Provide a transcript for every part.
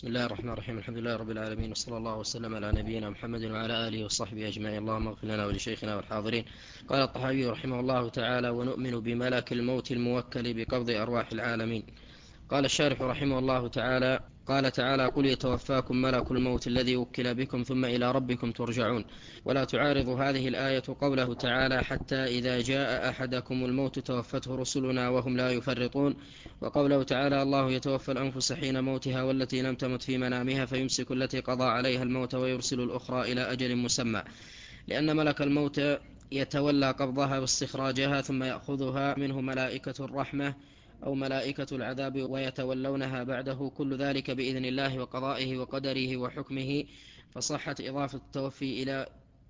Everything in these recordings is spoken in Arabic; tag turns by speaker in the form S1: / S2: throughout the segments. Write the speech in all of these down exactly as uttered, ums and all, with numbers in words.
S1: بسم الله الرحمن الرحيم. الحمد لله رب العالمين، وصلى الله وسلم على نبينا محمد وعلى آله وصحبه أجمعين. اللهم اغفر لنا ولشيخنا والحاضرين. قال الطحاوي رحمه الله تعالى: ونؤمن بملك الموت الموكل بقبض أرواح العالمين. قال الشارح رحمه الله تعالى: قال تعالى: قل يتوفاكم ملك الموت الذي وكل بكم ثم إلى ربكم ترجعون. ولا تعارض هذه الآية قوله تعالى: حتى إذا جاء أحدكم الموت توفته رسلنا وهم لا يفرطون. وقوله تعالى: الله يتوفى الأنفس حين موتها والتي لم تمت في منامها فيمسك التي قضى عليها الموت ويرسل الأخرى إلى أجل مسمى، لأن ملك الموت يتولى قبضها واستخراجها ثم يأخذها منه ملائكة الرحمة أو ملائكة العذاب ويتولونها بعده، كل ذلك بإذن الله وقضائه وقدره وحكمه، فصحت إضافة التوفي إلى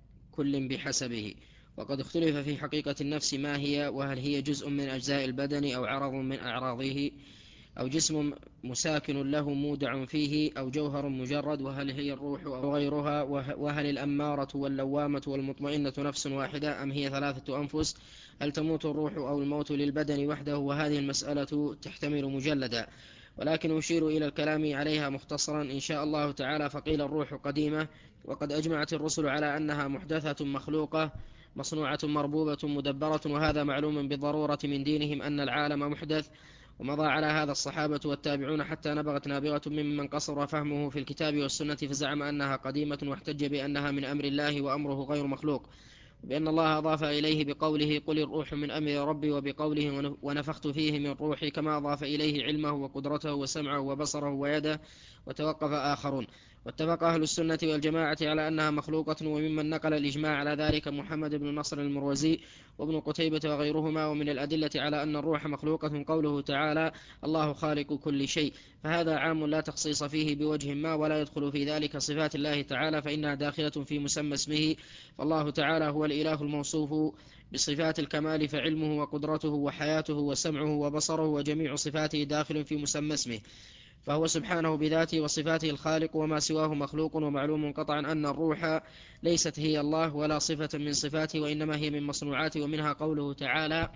S1: كل بحسبه. وقد اختلف في حقيقة النفس ما هي، وهل هي جزء من أجزاء البدن أو عرض من أعراضه أو جسم مساكن له مودع فيه أو جوهر مجرد، وهل هي الروح أو غيرها، وهل الأمارة واللوامة والمطمئنة نفس واحدة أم هي ثلاثة أنفس، هل تموت الروح أو الموت للبدن وحده. وهذه المسألة تحتمل مجلدا، ولكن أشير إلى الكلام عليها مختصرا إن شاء الله تعالى. فقيل: الروح قديمة، وقد أجمعت الرسل على أنها محدثة مخلوقة مصنوعة مربوبة مدبرة، وهذا معلوم بالضرورة من دينهم أن العالم محدث. ومضى على هذا الصحابة والتابعون حتى نبغت نابغة ممن قصر فهمه في الكتاب والسنة فزعم أنها قديمة، واحتج بأنها من أمر الله وأمره غير مخلوق، بأن الله أضاف إليه بقوله: قل الروح من أمر ربي، وبقوله: ونفخت فيه من روحي، كما أضاف إليه علمه وقدرته وسمعه وبصره ويده. وتوقف آخرون. واتفق أهل السنة والجماعة على أنها مخلوقة، وممن نقل الإجماع على ذلك محمد بن نصر المروزي وابن قتيبة وغيرهما. ومن الأدلة على أن الروح مخلوقة قوله تعالى: الله خالق كل شيء، فهذا عام لا تخصيص فيه بوجه ما، ولا يدخل في ذلك صفات الله تعالى فإنها داخلة في مسمى اسمه. فالله تعالى هو الإله الموصوف بصفات الكمال، فعلمه وقدرته وحياته وسمعه وبصره وجميع صفاته داخل في مسمى اسمه، فهو سبحانه بذاته وصفاته الخالق، وما سواه مخلوق. ومعلوم قطعا أن الروح ليست هي الله ولا صفة من صفاته، وإنما هي من مصنوعاته. ومنها قوله تعالى: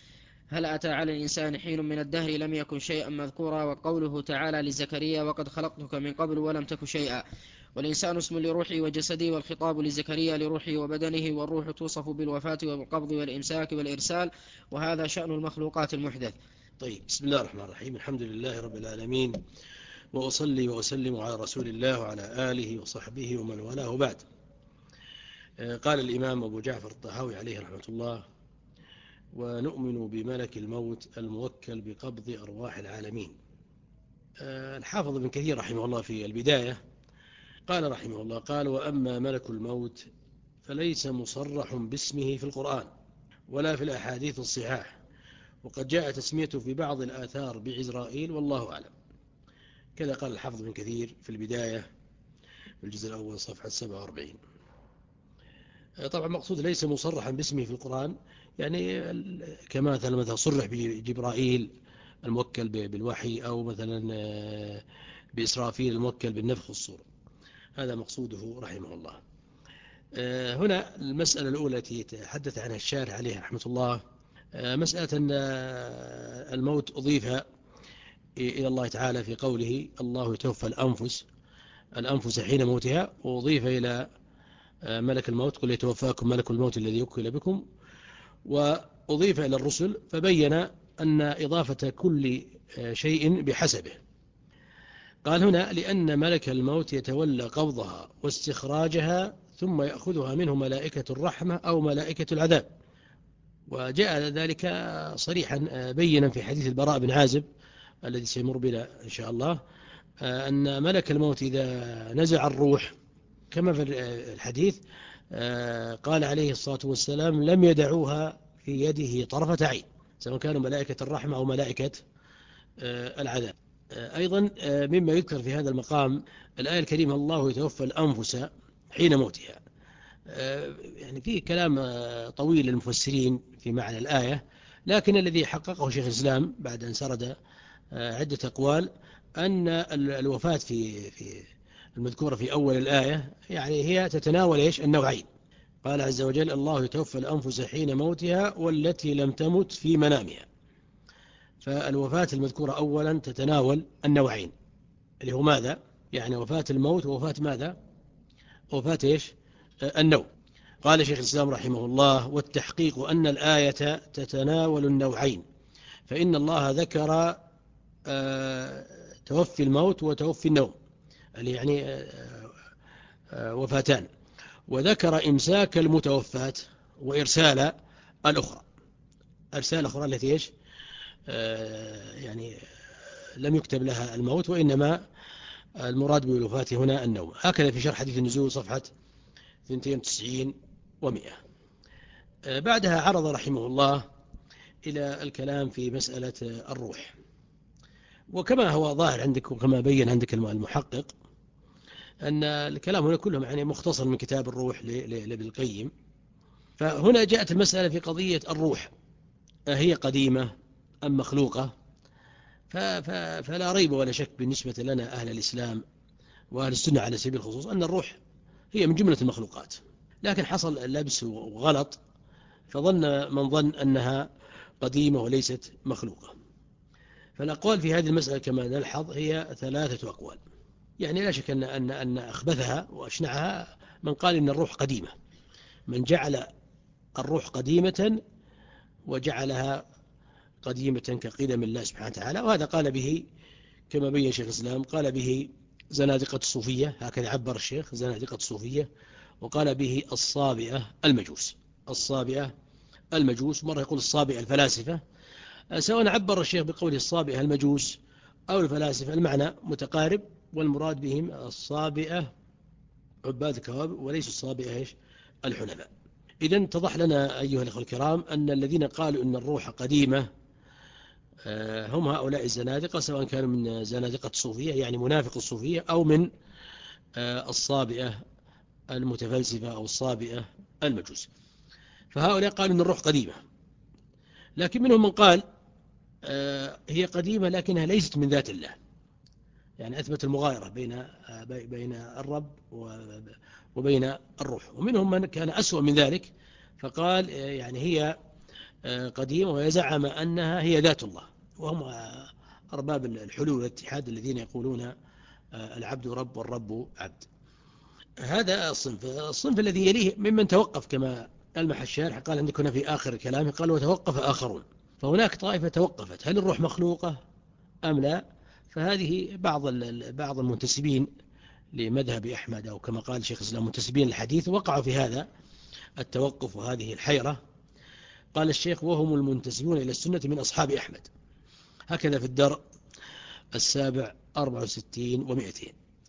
S1: هل أتى على الإنسان حين من الدهر لم يكن شيئا مذكورا. وقوله تعالى لزكريا: وقد خلقتك من قبل ولم تك شيئا. والإنسان اسم لروحه وجسده، والخطاب لزكريا لروحه وبدنه، والروح توصف بالوفاة والقبض والإمساك والإرسال، وهذا شأن المخلوقات المحدث.
S2: طيب، بسم الله الرحمن الرحيم. الحمد لله رب العالمين، وأصلي وأسلم على رسول الله وعلى آله وصحبه ومن والاه، بعد. قال الإمام أبو جعفر الطحاوي عليه رحمة الله: ونؤمن بملك الموت الموكل بقبض أرواح العالمين. الحافظ ابن كثير رحمه الله في البداية قال رحمه الله: قال: وأما ملك الموت فليس مصرح باسمه في القرآن ولا في الأحاديث الصحاح، وقد جاء تسميته في بعض الآثار بعزرائيل، والله أعلم. كذا قال الحافظ ابن كثير في البداية في الجزء الأول صفحة سبعة وأربعين. طبعا مقصود ليس مصرحا باسمه في القرآن، يعني كما مثلا مثلا صرح بجبرائيل الموكل بالوحي، أو مثلا بإسرافيل الموكل بالنفخ والصور. هذا مقصوده رحمه الله. هنا المسألة الأولى التي يتحدث عنها الشارح عليه رحمة الله، مسألة أن الموت أضيف إلى الله تعالى في قوله: الله يتوفى الأنفس الأنفس حين موتها، وأضيف إلى ملك الموت: قل يتوفاكم ملك الموت الذي وكل بكم، وأضيف إلى الرسل، فبين أن إضافة كل شيء بحسبه. قال هنا: لأن ملك الموت يتولى قبضها واستخراجها ثم يأخذها منه ملائكة الرحمة أو ملائكة العذاب. وجاء ذلك صريحا بينا في حديث البراء بن عازب الذي سيمر بنا إن شاء الله، أن ملك الموت إذا نزع الروح كما في الحديث قال عليه الصلاة والسلام: لم يدعوها في يده طرفة عين، سواء كانوا ملائكة الرحمة أو ملائكة العذاب. أيضا مما يذكر في هذا المقام الآية الكريمة: الله يتوفى الأنفس حين موتها. يعني فيه كلام طويل للمفسرين في معنى الآية، لكن الذي حققه شيخ الإسلام بعد أن سرد عدة أقوال أن الوفاة في في المذكورة في أول الآية يعني هي تتناول إيش؟ النوعين. قال عز وجل: الله يتوفى الأنفس حين موتها والتي لم تمت في منامها. فالوفاة المذكورة أولا تتناول النوعين، اللي هو ماذا؟ يعني وفاة الموت ووفاة ماذا؟ وفاة إيش؟ النوم. قال شيخ الإسلام رحمه الله: والتحقيق أن الآية تتناول النوعين، فإن الله ذكر توفي الموت وتوفي النوم، يعني وفاتان، وذكر إمساك المتوفات وإرسال الأخرى، أرسال الأخرى التي إيش؟ يعني لم يكتب لها الموت، وإنما المراد بالوفاة هنا النوم. هكذا في شرح حديث النزول صفحة اثنين وتسعين ومئة. بعدها عرض رحمه الله إلى الكلام في مسألة الروح، وكما هو ظاهر عندك وكما بين عندك المحقق أن الكلام هنا كلهم يعني مختصر من كتاب الروح لابن القيم. فهنا جاءت المسألة في قضية الروح، هي قديمة أم مخلوقة؟ فلا ريب ولا شك بالنسبة لنا أهل الإسلام وأهل السنة على سبيل الخصوص أن الروح هي من جملة المخلوقات، لكن حصل لبس وغلط فظن من ظن أنها قديمة وليست مخلوقة. فالأقوال في هذه المسألة كما نلحظ هي ثلاثة أقوال، يعني لا شك أن, أن, أن أخبثها وأشنعها من قال إن الروح قديمة، من جعل الروح قديمة وجعلها قديمة كقدم الله سبحانه وتعالى، وهذا قال به كما بين شيخ الإسلام، قال به زنادقة الصوفية، هكذا عبر الشيخ، زنادقة الصوفية، وقال به الصابئة المجوس، الصابئة المجوس، مرة يقول الصابئة الفلاسفة، سواء عبر الشيخ بقوله الصابئة المجوس أو الفلاسفة المعنى متقارب، والمراد بهم الصابئة عباد الكواكب وليس الصابئة إيش؟ الحنفاء. إذن اتضح لنا أيها الأخوة الكرام أن الذين قالوا أن الروح قديمة هم هؤلاء الزنادقة، سواء كانوا من زنادقة الصوفية يعني منافق الصوفية أو من الصابئة المتفلسفة أو الصابئة المجوس. فهؤلاء قالوا أن الروح قديمة، لكن منهم من قال هي قديمة لكنها ليست من ذات الله، يعني أثبت المغايرة بين بين الرب وبين الروح. ومنهم من كان أسوأ من ذلك فقال يعني هي قديمة ويزعم أنها هي ذات الله، وهم أرباب الحلول والاتحاد الذين يقولون العبد رب والرب عبد. هذا الصنف. الصنف الذي يليه ممن توقف كما ألمح الشارح، قال عندك هنا في آخر كلامه قال وتوقف آخرون، فهناك طائفة توقفت هل الروح مخلوقة أم لا؟ فهذه بعض بعض المنتسبين لمذهب أحمد أو كما قال شيخ الإسلام منتسبين الحديث وقعوا في هذا التوقف وهذه الحيرة. قال الشيخ وهم المنتسبون إلى السنة من أصحاب أحمد، هكذا في الدرء السابع أربعة وستين ومئتين.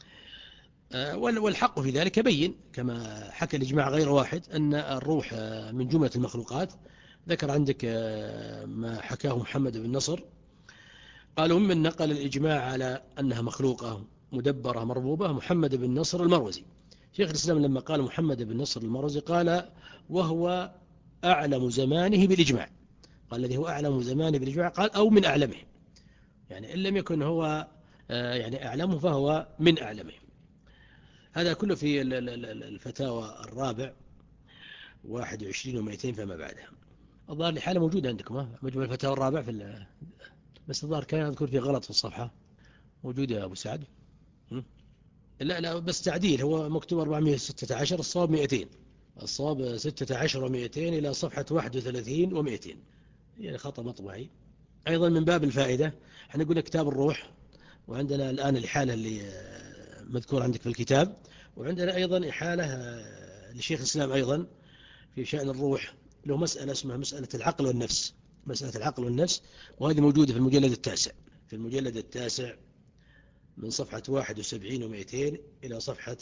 S2: والحق في ذلك بين كما حكى الإجماع غير واحد أن الروح من جملة المخلوقات. ذكر عندك ما حكاه محمد بن نصر، قالوا ممن نقل الإجماع على أنها مخلوقة مدبرة مربوبة محمد بن نصر المروزي. شيخ الإسلام لما قال محمد بن نصر المروزي قال وهو أعلم زمانه بالإجماع، قال الذي هو أعلم زمانه بالإجماع، قال أو من أعلمه، يعني إن لم يكن هو يعني أعلمه فهو من أعلمه. هذا كله في الفتاوى الرابع واحد وعشرين ومئتين فما بعدها. الظاهر لحالة موجودة عندكم مجموع الفتاوى الرابع في، بس الظاهر كان يذكر فيه غلط في الصفحة، موجود يا أبو سعد؟ لا لا بس تعديل، هو مكتوب أربعمئة وستة عشر، الصواب مئتين، الصواب ستة عشر ومئتين إلى صفحة واحد وثلاثين ومئتين، يعني خطأ مطبعي. أيضا من باب الفائدة احنا قلنا كتاب الروح، وعندنا الآن الإحالة اللي مذكور عندك في الكتاب، وعندنا أيضا إحالة لشيخ الإسلام أيضا في شأن الروح، له مسألة اسمها مسألة العقل والنفس، مسألة العقل والنفس، وهذه موجودة في المجلد التاسع، في المجلد التاسع من صفحة واحد وسبعين ومئتين إلى صفحة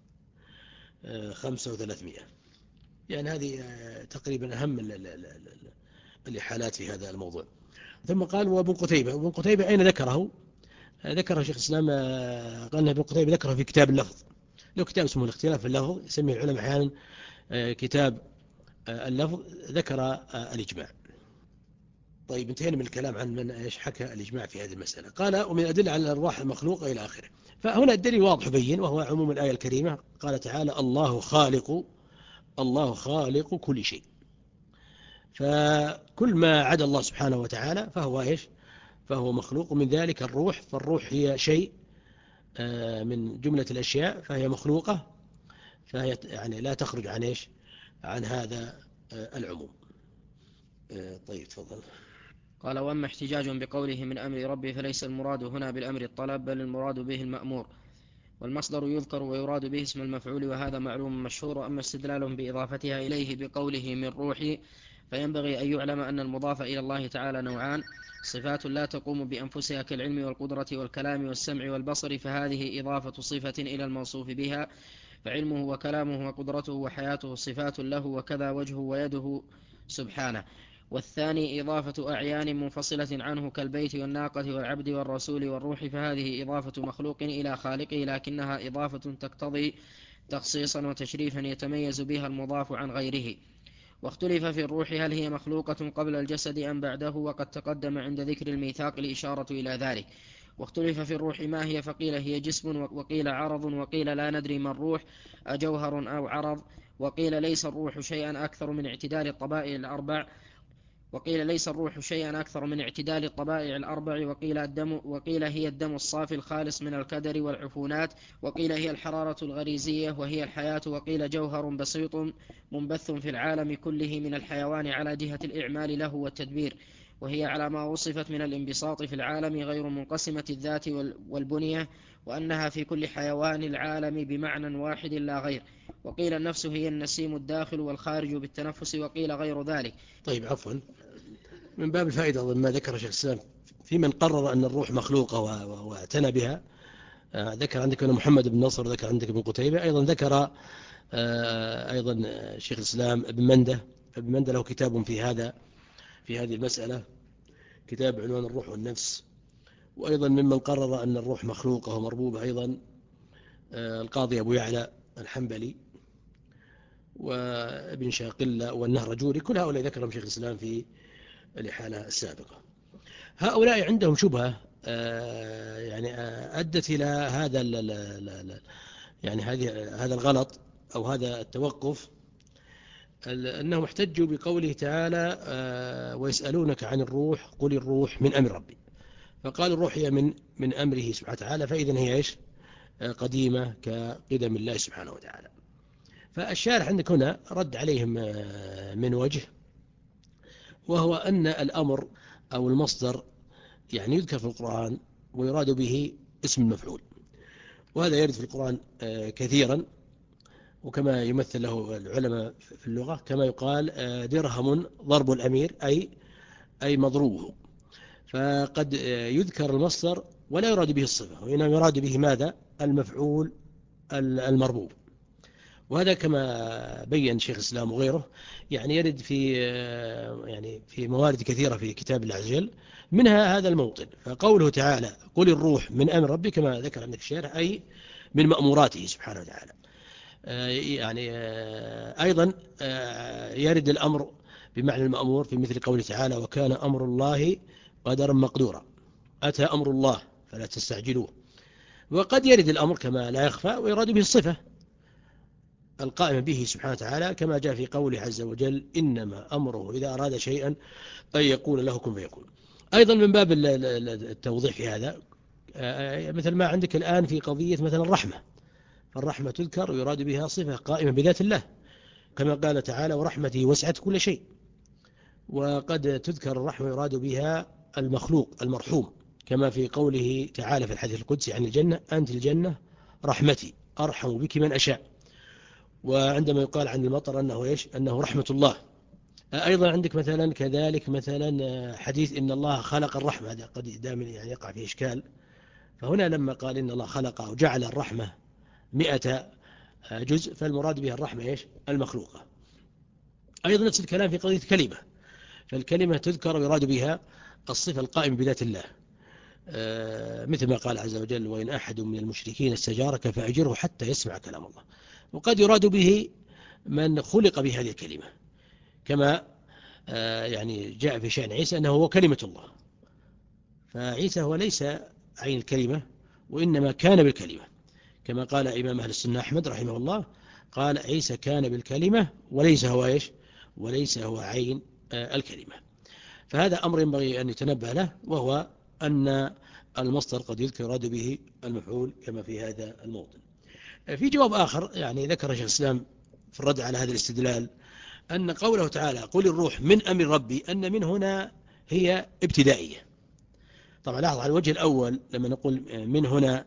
S2: خمسة وثلاثمئة. يعني هذه تقريبا أهم الإحالات في هذا الموضوع. ثم قال وابن قتيبة، وابن قتيبة أين ذكره؟ ذكره شيخ الإسلام، قال أن ابن قتيبة ذكره في كتاب اللفظ، له كتاب اسمه الاختلاف في اللفظ، يسميه العلماء أحيانا كتاب اللفظ، ذكر الإجماع. طيب انتهينا من الكلام عن من ايش حكى الإجماع في هذه المسألة. قال ومن أدلة على الأرواح المخلوقة إلى آخره. فهنا الدليل واضح بين، وهو عموم الآية الكريمة، قال تعالى الله خالق، الله خالق كل شيء، فكل ما عدا الله سبحانه وتعالى فهو إيش؟ فهو مخلوق، من ذلك الروح، فالروح هي شيء من جملة الأشياء فهي مخلوقة، فهي يعني لا تخرج عن إيش؟ عن هذا العموم. طيب تفضل.
S1: قال: وأما احتجاج بقوله من أمر ربي فليس المراد هنا بالأمر الطلب، بل المراد به المأمور، والمصدر يذكر ويراد به اسم المفعول، وهذا معلوم مشهور. وأما استدلالهم بإضافتها إليه بقوله من روحي، فينبغي أن يعلم أن المضاف إلى الله تعالى نوعان: صفات لا تقوم بأنفسها كالعلم والقدرة والكلام والسمع والبصر، فهذه إضافة صفة إلى الموصوف بها، فعلمه وكلامه وقدرته وحياته صفات له، وكذا وجهه ويده سبحانه. والثاني إضافة أعيان منفصلة عنه كالبيت والناقة والعبد والرسول والروح، فهذه إضافة مخلوق إلى خالقه، لكنها إضافة تقتضي تخصيصا وتشريفا يتميز بها المضاف عن غيره. واختلف في الروح هل هي مخلوقة قبل الجسد أم بعده، وقد تقدم عند ذكر الميثاق الإشارة إلى ذلك. واختلف في الروح ما هي، فقيل هي جسم، وقيل عرض، وقيل لا ندري ما الروح أجوهر أو عرض، وقيل ليس الروح شيئا أكثر من اعتدال الطبائع الأربع وقيل ليس الروح شيئا أكثر من اعتدال الطبائع الأربع وقيل الدم وقيل هي الدم الصافي الخالص من الكدر والعفونات، وقيل هي الحرارة الغريزية وهي الحياة، وقيل جوهر بسيط منبث في العالم كله من الحيوان على جهة الإعمال له والتدبير، وهي على ما وصفت من الانبساط في العالم غير منقسمة الذات والبنية، وأنها في كل حيوان العالم بمعنى واحد لا غير. وقيل النفس هي النسيم الداخل والخارج بالتنفس، وقيل غير ذلك.
S2: طيب عفوا، من باب الفائدة أظن ما ذكر شيخ الإسلام في من قرر أن الروح مخلوقة واعتنى بها. ذكر عندك محمد بن نصر، ذكر عندك ابن قتيبة، أيضا ذكر أيضا شيخ الإسلام ابن مندة. ابن مندة له كتاب في هذا في هذه المسألة، كتاب عنوان الروح والنفس. وأيضا ممن قرر أن الروح مخلوقة ومربوبة أيضا القاضي أبو يعلى الحنبلي وابن شاقلة والنهرجوري، كل هؤلاء ذكرهم شيخ الإسلام في الإحالة السابقة. هؤلاء عندهم شبهة يعني أدت إلى هذا يعني هذه هذا الغلط أو هذا التوقف، أنهم احتجوا بقوله تعالى ويسألونك عن الروح قل الروح من أمر ربي، فقال الروح هي من من أمره سبحانه وتعالى، فإذن هي إيش؟ قديمة كقدم الله سبحانه وتعالى. فالشارح عندك هنا رد عليهم من وجه، وهو أن الأمر أو المصدر يعني يذكر في القرآن ويراد به اسم المفعول، وهذا يرد في القرآن كثيرا، وكما يمثل له العلماء في اللغة كما يقال درهم ضرب الأمير أي أي مضروبه. فقد يذكر المصدر ولا يراد به الصفة، وإنما يراد به ماذا؟ المفعول المربوب. وهذا كما بين شيخ الإسلام وغيره يعني يرد في يعني في موارد كثيرة في كتاب الله عز وجل، منها هذا الموطن. فقوله تعالى قل الروح من أمر ربي كما ذكر عندك الشارح أي من مأموراته سبحانه وتعالى. يعني أيضا يرد الأمر بمعنى المأمور في مثل قوله تعالى وكان أمر الله قدرا مقدورا، أتى أمر الله فلا تستعجلوه. وقد يرد الأمر كما لا يخفى ويراد به الصفة القائمة به سبحانه وتعالى، كما جاء في قوله عز وجل إنما أمره إذا أراد شيئا أن يقول له كن فيكون. أيضا من باب التوضيح في هذا مثل ما عندك الآن في قضية مثلا الرحمة، فالرحمة تذكر ويراد بها صفة قائمة بذات الله كما قال تعالى ورحمته وسعت كل شيء. وقد تذكر الرحمة يراد بها المخلوق المرحوم كما في قوله تعالى في الحديث القدسي عن الجنة أنت الجنة رحمتي أرحم بك من أشاء. وعندما يقال عن المطر أنه إيش؟ أنه رحمة الله. أيضا عندك مثلا كذلك مثلا حديث إن الله خلق الرحمة، هذا قد دائما يعني يقع في إشكال، فهنا لما قال إن الله خلق أو جعل الرحمة مئة جزء فالمراد بها الرحمة إيش؟ المخلوقة. أيضا نفس الكلام في قضية كلمة، فالكلمة تذكر ويراد بها الصفة القائمة بذات الله مثل ما قال عز وجل وإن أحد من المشركين استجارك فأجره حتى يسمع كلام الله. وقد يراد به من خلق بهذه الكلمة كما يعني جاء في شأن عيسى أنه هو كلمة الله، فعيسى هو ليس عين الكلمة وإنما كان بالكلمة كما قال إمام أهل السنة أحمد رحمه الله قال عيسى كان بالكلمة وليس هو إيش؟ وليس هو عين. الكلمة. فهذا أمر ينبغي أن يتنبه له، وهو أن المصدر قد يذكر يراد به المفعول كما في هذا الموطن. في جواب آخر يعني ذكر شيخ الإسلام في الرد على هذا الاستدلال أن قوله تعالى قل الروح من أمر ربي أن من هنا هي ابتدائية. طبعا لاحظ على الوجه الأول لما نقول من هنا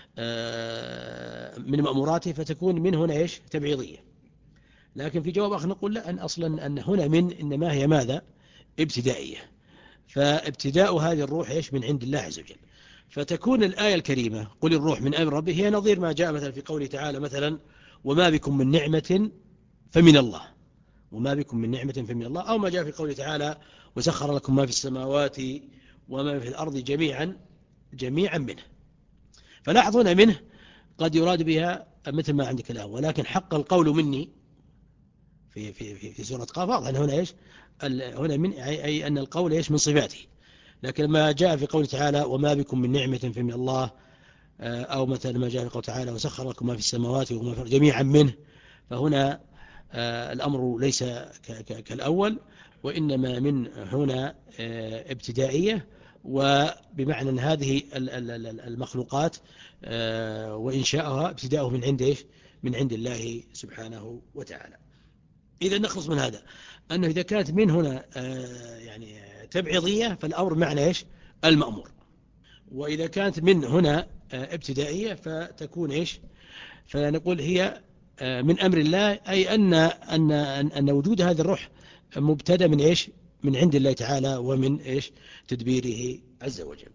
S2: من مأموراته فتكون من هنا إيش تبعيضية، لكن في جواب آخر نقول لا، أن أصلا أن هنا من إنما هي ماذا ابتدائية، فابتداء هذه الروح إيش من عند الله عز وجل. فتكون الآية الكريمة قل الروح من أمر ربي هي نظير ما جاء مثلا في قوله تعالى مثلا وما بكم من نعمة فمن الله، وما بكم من نعمة فمن الله، أو ما جاء في قوله تعالى وسخر لكم ما في السماوات وما في الأرض جميعا جميعا منه. فلاحظون منه قد يراد بها مثل ما عندك الآن، ولكن حق القول مني في في في, في سورة قاف واضح أن هنا إيش هنا من أي, أي أن القول إيش من صفاته. لكن لما جاء في قوله تعالى وما بكم من نعمة فمن الله، أو مثلا ما جاء في قوله تعالى وسخر لكم ما في السماوات وما في جميعا منه، فهنا الأمر ليس كالأول، وإنما من هنا ابتدائية، وبمعنى أن هذه المخلوقات وإنشاءها ابتداؤه من عند إيش من عند الله سبحانه وتعالى. إذا نخلص من هذا أنه إذا كانت من هنا يعني تبعيضية فالأمر معنى إيش المأمور، وإذا كانت من هنا ابتدائية فتكون إيش فنقول هي من أمر الله، أي أن أن أن وجود هذا الروح مبتدأ من إيش من عند الله تعالى ومن إيش تدبيره عز وجل.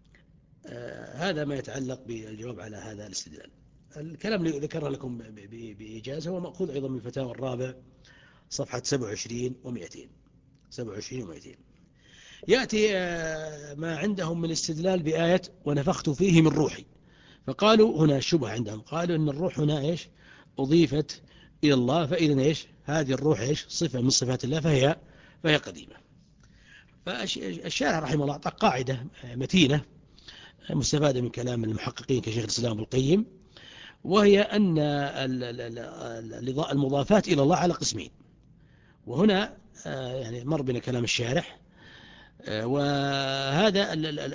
S2: هذا ما يتعلق بالجواب على هذا الاستدلال. الكلام اللي ذكره لكم بإيجاز هو مأخوذ أيضا من الفتاوى الرابع صفحة سبعة وعشرين ومئتين سبعة وعشرين ومئتين. يأتي ما عندهم من استدلال بآية ونفخت فيه من روحي، فقالوا هنا الشبهة عندهم، قالوا أن الروح هنا إيش أضيفت إلى الله، فإذا إيش هذه الروح إيش صفة من صفات الله فهي فهي قديمة. فالشارح رحمه الله أعطى قاعدة متينة مستفادة من كلام المحققين كشيخ الإسلام ابن القيم، وهي أن المضافات إلى الله على قسمين، وهنا يعني مر بنا كلام الشارح، وهذا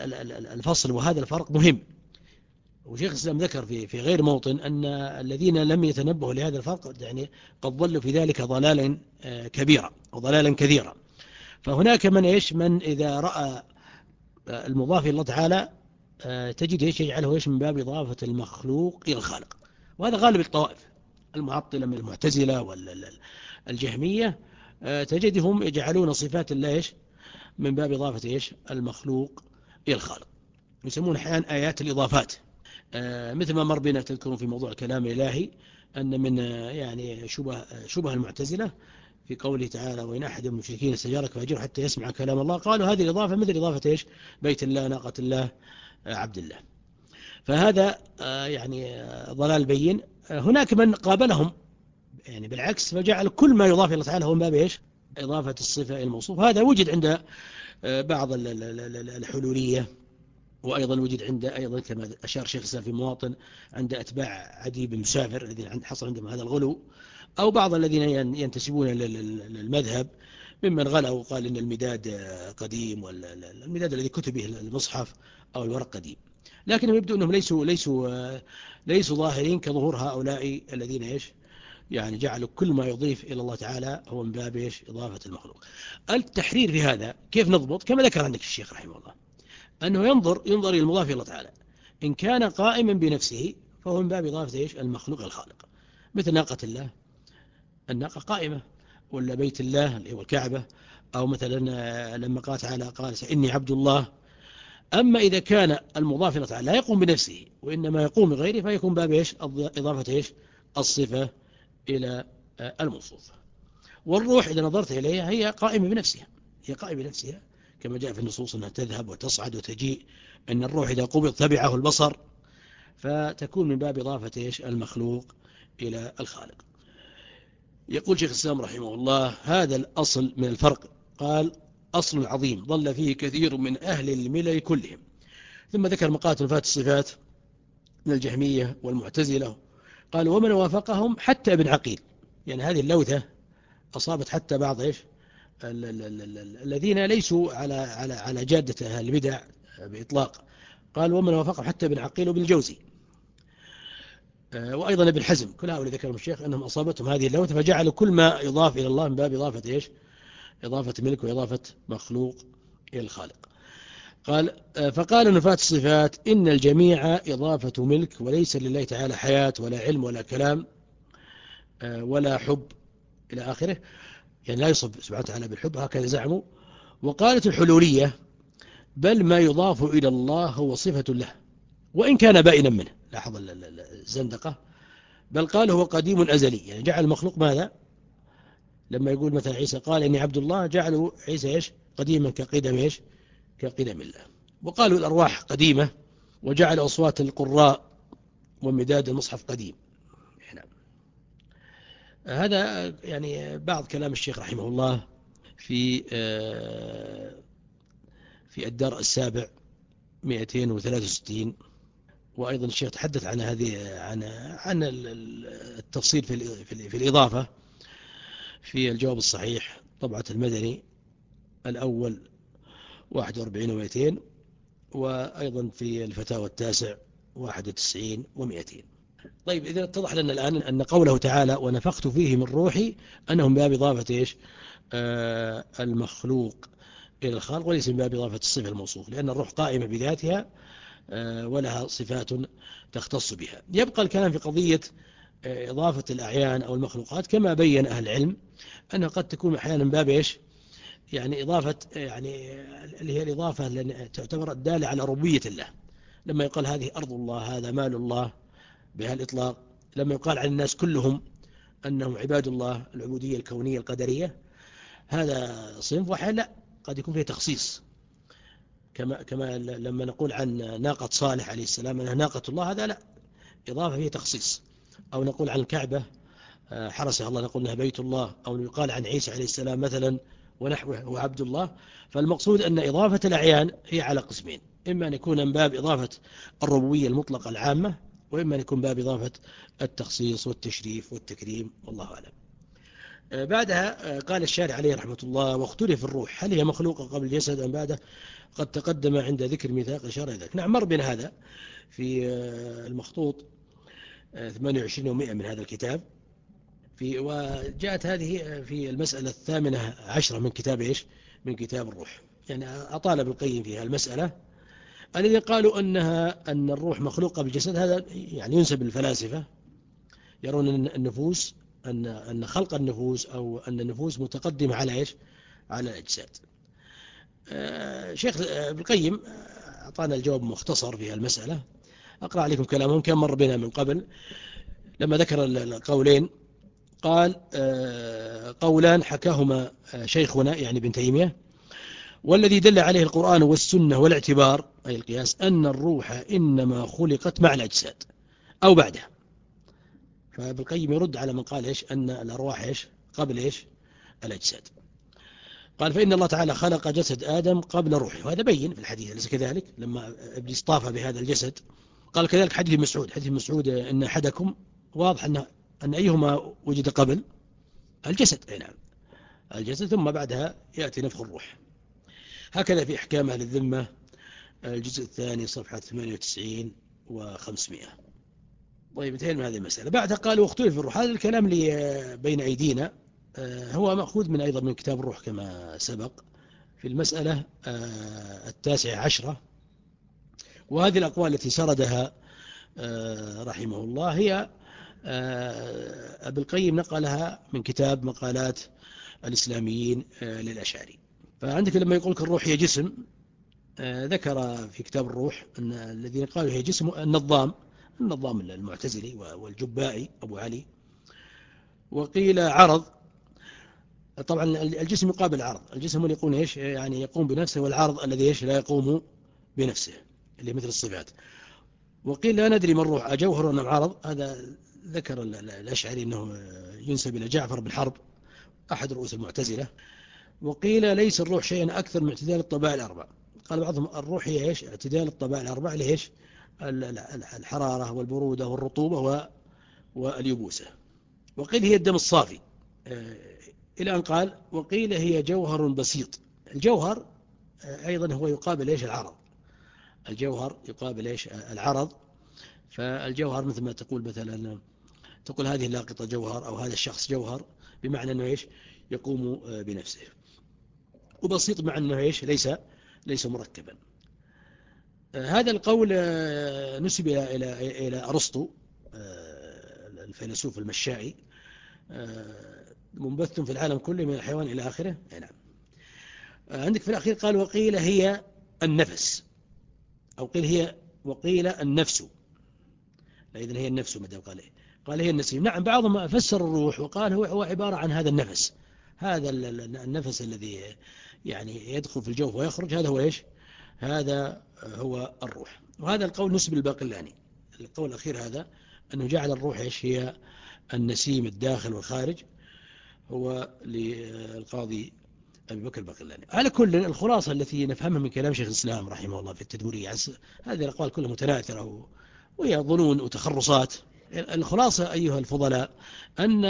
S2: الفصل وهذا الفرق مهم. وشيخ الإسلام ذكر في في غير موطن أن الذين لم يتنبهوا لهذا الفرق يعني قد ضلوا في ذلك ضلالا كبيرا وضلالا كثيرا. فهناك من إيش من إذا رأى المضاف إلى الله تعالى تجد إيش يجعله إيش من باب إضافة المخلوق إلى الخالق، وهذا غالب الطوائف المعطلة من المعتزلة والجهمية، تجدهم يجعلون صفات الله إيش من باب إضافة إيش المخلوق إلى الخالق، يسمون أحيانا آيات الإضافات، مثل ما مر بنا تذكرون في موضوع الكلام الإلهي أن من يعني شبه شبه المعتزلة في قوله تعالى وإن أحد من المشركين استجارك فأجره حتى يسمع كلام الله، قالوا هذه الإضافة مثل إضافة إيش بيت الله ناقة الله عبد الله، فهذا يعني ضلال بين. هناك من قابلهم يعني بالعكس فجعل كل ما يضاف إلى الله تعالى هو من باب إيش إضافة الصفة إلى الموصوف. هذا وجد عند بعض الحلولية، وأيضا وجد عند أيضا كما أشار شيخ الإسلام في مواطن عند أتباع عدي بن مسافر الذين حصل عندهم هذا الغلو، أو بعض الذين ينتسبون للمذهب ممن غلوا وقال إن المداد قديم، والمداد الذي كتب به المصحف أو الورق قديم، لكنهم يبدو أنهم ليسوا ليسوا ليسوا ظاهرين كظهور هؤلاء الذين إيش يعني جعلوا كل ما يضيف إلى الله تعالى هو من باب إيش إضافة المخلوق. التحرير في هذا كيف نضبط؟ كما ذكر عندك الشيخ رحمه الله أنه ينظر ينظر إلى المضاف إلى الله تعالى، إن كان قائما بنفسه فهو من باب إضافة إيش المخلوق الخالق، مثل ناقة الله الناقة قائمة، ولا بيت الله اللي هو الكعبة، أو مثلا لما قال تعالى قال إني عبد الله. أما إذا كان المضاف إلى الله تعالى لا يقوم بنفسه وإنما يقوم بغيره فيكون باب إيش إضافة إيش الصفة إلى الموصوف. والروح إذا نظرت إليها هي قائمة بنفسها، هي قائمة بنفسها كما جاء في النصوص أنها تذهب وتصعد وتجيء، أن الروح إذا قبض تبعه البصر، فتكون من باب إضافة إيش المخلوق إلى الخالق. يقول شيخ الإسلام رحمه الله هذا الأصل من الفرق قال أصل عظيم ضل فيه كثير من أهل الملل كلهم. ثم ذكر مقاتل نفاة الصفات من الجهمية والمعتزلة، قال ومن وافقهم حتى ابن عقيل، يعني هذه اللوثة أصابت حتى بعض إيش الذين ليسوا على على على جادة أهل البدع بإطلاق، قال ومن وافقهم حتى ابن عقيل وابن الجوزي وأيضا ابن حزم، كل هؤلاء ذكرهم الشيخ أنهم أصابتهم هذه اللوثة فجعلوا كل ما يضاف إلى الله من باب إضافة إيش؟ إضافة ملك وإضافة مخلوق إلى الخالق. قال فقال نفاة الصفات إن الجميع إضافة ملك، وليس لله تعالى حياة ولا علم ولا كلام ولا حب إلى آخره، يعني لا يصف سبحانه وتعالى بالحب، هكذا زعموا. وقالت الحلولية بل ما يضاف إلى الله هو صفة له وإن كان بائنا منه، لاحظ الزندقة، بل قال هو قديم أزلي، يعني جعل المخلوق ماذا؟ لما يقول مثلا عيسى قال إني عبد الله، جعلوا عيسى إيش؟ قديما كقدم إيش؟ كقدم الله. وقالوا الأرواح قديمة، وجعل أصوات القراء ومداد المصحف قديم. نعم. هذا يعني بعض كلام الشيخ رحمه الله في في الدار السابع مئتين وثلاثة وستين. وأيضا الشيخ تحدث عن هذه عن عن التفصيل في في الإضافة في الجواب الصحيح طبعة المدني الأول واحد وأربعين ومئتين، وأيضا في الفتاوى التاسع واحد وتسعين ومئتين. طيب إذا اتضح لنا الآن أن قوله تعالى ونفخت فيه من روحي أنهم باب إضافة إيش؟ آه المخلوق إلى الخالق، وليس من باب إضافة الصفة الموصوف، لأن الروح قائمة بذاتها آه ولها صفات تختص بها. يبقى الكلام في قضية آه إضافة الأعيان أو المخلوقات، كما بين أهل العلم أنها قد تكون أحيانا من باب إيش؟ يعني إضافة يعني اللي هي الإضافة اللي تعتبر الدالة على ربوبية الله، لما يقال هذه أرض الله، هذا مال الله بهالإطلاق، لما يقال عن الناس كلهم أنهم عباد الله، العبودية الكونية القدرية، هذا صنف. وحين لا، قد يكون فيه تخصيص، كما كما لما نقول عن ناقة صالح عليه السلام أنها ناقة الله، هذا لا، إضافة فيه تخصيص. أو نقول عن الكعبة حرسها الله، نقول أنها بيت الله. أو يقال عن عيسى عليه السلام مثلا ونحوه هو عبد الله. فالمقصود أن إضافة الأعيان هي على قسمين، إما أن يكون من باب إضافة الربوبية المطلقة العامة، وإما أن يكون باب إضافة التخصيص والتشريف والتكريم، والله أعلم. بعدها قال الشارع عليه رحمة الله واختلف الروح هل هي مخلوقة قبل الجسد أم بعده، قد تقدم عند ذكر ميثاق إشارة ذلك. نعم، مر بنا هذا في المخطوط ثمانية وعشرين ومئة من هذا الكتاب، في وجاءت هذه في المسألة الثامنة عشرة من كتاب إيش؟ من كتاب الروح. يعني أطال ابن القيم فيها المسألة. الذين قالوا أنها أن الروح مخلوقة بالجسد، هذا يعني ينسب للفلاسفة، يرون أن النفوس أن أن خلق النفوس أو أن النفوس متقدمة على إيش؟ على الأجساد. آه شيخ ابن القيم أعطانا الجواب مختصر في المسألة، أقرأ عليكم كلامهم كم مر بنا من قبل. لما ذكر القولين قال آه قولان حكاهما شيخنا يعني ابن تيمية، والذي دل عليه القرآن والسنة والاعتبار أي القياس أن الروح إنما خلقت مع الأجساد أو بعدها. فابن القيم يرد على من قال إيش؟ أن الأرواح إيش؟ قبل إيش؟ الأجساد. قال فإن الله تعالى خلق جسد آدم قبل روحه، وهذا بين في الحديث أليس كذلك؟ لما إبليس طاف بهذا الجسد قال كذلك حديث مسعود، حديث مسعود أن أحدكم واضح أن أن أيهما وجد قبل الجسد، أي نعم الجسد، ثم بعدها يأتي نفخ الروح. هكذا في أحكام أهل الذمة الجزء الثاني صفحة ثمانية وتسعين وخمسمائة. طيب انتهينا من هذه المسألة. بعدها قالوا واختلف الروح، هذا الكلام اللي بين أيدينا هو مأخوذ من أيضا من كتاب الروح كما سبق في المسألة التاسعة عشرة. وهذه الأقوال التي سردها رحمه الله هي ابن القيم نقلها من كتاب مقالات الإسلاميين للأشعري. فعندك لما يقول لك الروح هي جسم، ذكر في كتاب الروح أن الذين قالوا هي جسم النظام النظام المعتزلي والجبائي أبو علي، وقيل عرض. طبعا الجسم يقابل العرض، الجسم اللي يقوم إيش؟ يعني يقوم بنفسه، والعرض الذي إيش؟ لا يقوم بنفسه اللي مثل الصفات. وقيل لا ندري من الروح أجوهر أم عرض، هذا ذكر الأشعري أنه ينسب إلى جعفر بن حرب أحد رؤوس المعتزلة. وقيل ليس الروح شيئا أكثر من اعتدال الطبائع الأربع. قال بعضهم الروح هي إيش؟ اعتدال الطبائع الأربع، ليش؟ الحرارة والبرودة والرطوبة واليبوسة. وقيل هي الدم الصافي، إلى أن قال وقيل هي جوهر بسيط. الجوهر أيضا هو يقابل إيش؟ العرض. الجوهر يقابل إيش العرض. فالجوهر مثل ما تقول مثلا تقول هذه اللاقطة جوهر أو هذا الشخص جوهر، بمعنى أنه إيش يقوم بنفسه، وبسيط مع أنه إيش ليس ليس مركبا. هذا القول نسب إلى إلى إلى أرسطو الفيلسوف المشائي، منبث في العالم كله من الحيوان إلى آخره. نعم. عندك في الأخير قال وقيل هي النفس، أو قيل هي وقيل النفس. إذن هي النفس مدى قال إيه؟ قال هي النسيم. نعم، بعضهم فسر الروح وقال هو هو عبارة عن هذا النفس، هذا النفس الذي يعني يدخل في الجوف ويخرج، هذا هو إيش؟ هذا هو الروح. وهذا القول نسب الباقلاني. القول الأخير هذا أنه جعل الروح إيش هي النسيم الداخل والخارج، هو للقاضي أبي بكر الباقلاني. على كل الخلاصة التي نفهمها من كلام شيخ الإسلام رحمه الله في التدمرية، هذه الأقوال كلها متناثرة وهي ظنون وتخرصات. الخلاصة أيها الفضلاء أن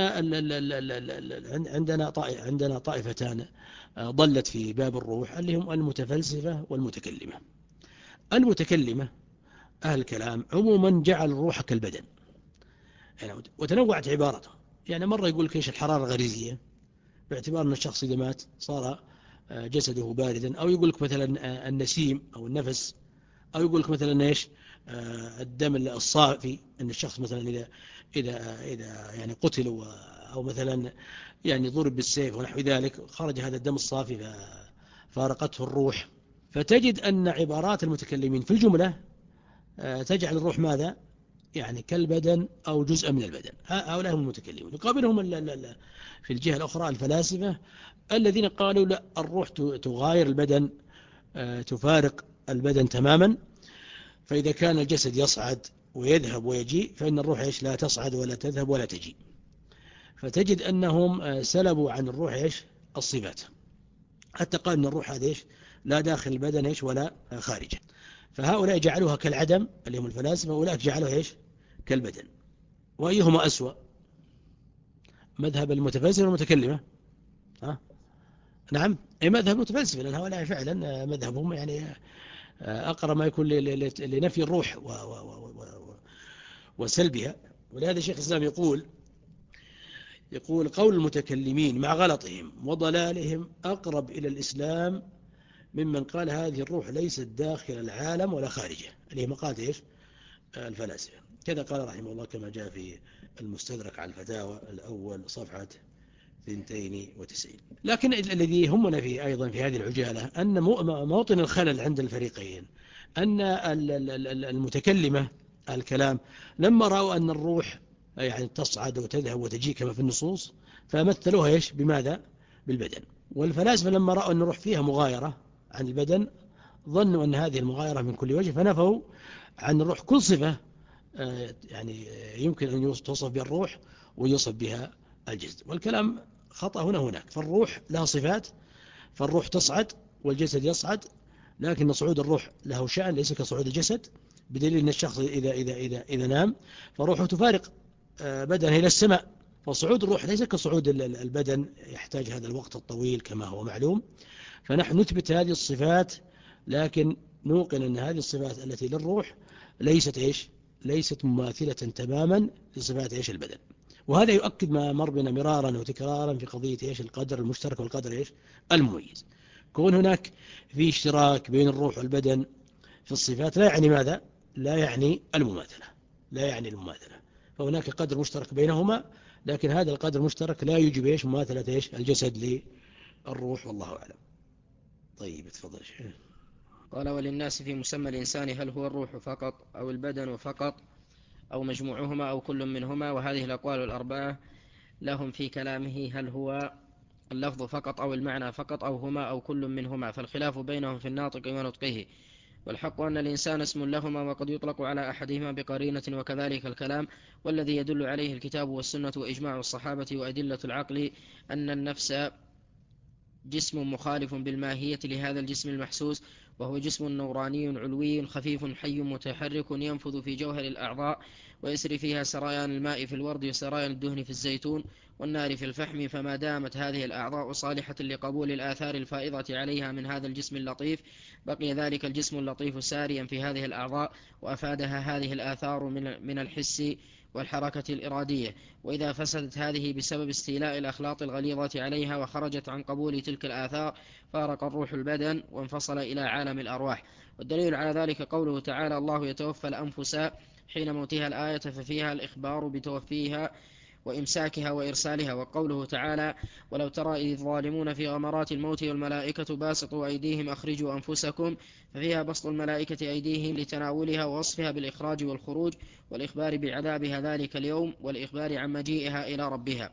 S2: عندنا عندنا طائفتان ضلت في باب الروح، اللي هم المتفلسفة والمتكلمة. المتكلمة أهل الكلام عموما جعل الروح كالبدن، يعني وتنوعت عبارته. يعني مرة يقول لك إيش الحرارة الغريزية، باعتبار أن الشخص إذا مات صار جسده باردا، أو يقول لك مثلا النسيم أو النفس، أو يقول لك مثلا إيش الدم الصافي، أن الشخص مثلا إذا إذا إذا يعني قتل أو مثلا يعني ضرب بالسيف ونحو ذلك، خرج هذا الدم الصافي ففارقته الروح. فتجد أن عبارات المتكلمين في الجملة تجعل الروح ماذا؟ يعني كالبدن أو جزء من البدن. هؤلاء هم المتكلمون. يقابلهم في الجهة الأخرى الفلاسفة الذين قالوا لا، الروح تغاير البدن، تفارق البدن تماما. فإذا كان الجسد يصعد ويذهب ويجيء، فإن الروح إيش لا تصعد ولا تذهب ولا تجيء. فتجد أنهم سلبوا عن الروح إيش الصفات، حتى قال أن الروح هذا إيش لا داخل البدن إيش ولا خارجه. فهؤلاء جعلوها كالعدم اللي هم الفلاسفة، وأولئك جعلوها إيش كالبدن. وأيهما أسوأ؟ مذهب المتفلسفة والمتكلمة؟ ها؟ نعم، أي مذهب المتفلسفة، لأن هؤلاء فعلا مذهبهم يعني أقرب ما يكون لنفي الروح وسلبها. ولهذا شيخ الإسلام يقول يقول قول المتكلمين مع غلطهم وضلالهم أقرب إلى الإسلام ممن قال هذه الروح ليست داخل العالم ولا خارجه، اللي هي مقالة إيش الفلاسفة. كذا قال رحمه الله كما جاء في المستدرك على الفتاوى الأول صفحة اثنتين وتسعين. لكن الذي يهمنا فيه أيضا في هذه العجالة أن موطن الخلل عند الفريقين أن المتكلمة الكلام لما رأوا أن الروح يعني تصعد وتذهب وتجي كما في النصوص، فمثلوها إيش بماذا؟ بالبدن. والفلاسفة لما رأوا أن الروح فيها مغايرة عن البدن، ظنوا أن هذه المغايرة من كل وجه، فنفوا عن الروح كل صفة يعني يمكن أن توصف بها الروح ويوصف بها الجسد. والكلام خطأ هنا هناك. فالروح لها صفات، فالروح تصعد والجسد يصعد، لكن صعود الروح له شأن ليس كصعود الجسد، بدليل أن الشخص إذا, إذا, إذا, إذا نام فروحه تفارق بدنه إلى السماء. فصعود الروح ليس كصعود البدن، يحتاج هذا الوقت الطويل كما هو معلوم. فنحن نثبت هذه الصفات، لكن نوقن أن هذه الصفات التي للروح ليست إيش ليست مماثلة تماما لصفات إيش البدن. وهذا يؤكد ما مر بنا مرارا وتكرارا في قضية إيش القدر المشترك والقدر إيش المميز. كون هناك في اشتراك بين الروح والبدن في الصفات لا يعني ماذا؟ لا يعني المماثلة، لا يعني المماثلة. فهناك قدر مشترك بينهما، لكن هذا القدر المشترك لا يوجب إيش مماثلة إيش الجسد للروح، والله أعلم. طيب تفضل شيخ.
S1: قال وللناس في مسمى الإنسان هل هو الروح فقط أو البدن فقط أو مجموعهما أو كل منهما؟ وهذه الأقوال الأربعة لهم في كلامه هل هو اللفظ فقط أو المعنى فقط أو هما أو كل منهما، فالخلاف بينهم في الناطق ونطقه. والحق أن الإنسان اسم لهما، وقد يطلق على أحدهما بقرينة، وكذلك الكلام. والذي يدل عليه الكتاب والسنة وإجماع الصحابة وأدلة العقل أن النفس جسم مخالف بالماهية لهذا الجسم المحسوس، وهو جسم نوراني علوي خفيف حي متحرك ينفذ في جوهر الأعضاء ويسري فيها سريان الماء في الورد وسريان الدهن في الزيتون والنار في الفحم، فما دامت هذه الأعضاء صالحة لقبول الآثار الفائضة عليها من هذا الجسم اللطيف بقي ذلك الجسم اللطيف ساريا في هذه الأعضاء وأفادها هذه الآثار من الحس والحركة الإرادية. وإذا فسدت هذه بسبب استيلاء الأخلاط الغليظة عليها وخرجت عن قبول تلك الآثار فارق الروح البدن وانفصل إلى عالم الأرواح. والدليل على ذلك قوله تعالى: الله يتوفى الأنفس حين موتها الآية، ففيها الإخبار بتوفيها وإمساكها وإرسالها. وقوله تعالى: ولو ترى إذ الظالمون في غمرات الموت والملائكة باسطوا أيديهم أخرجوا أنفسكم، ففيها بسط الملائكة أيديهم لتناولها ووصفها بالإخراج والخروج والإخبار بعذابها ذلك اليوم والإخبار عن مجيئها إلى ربها.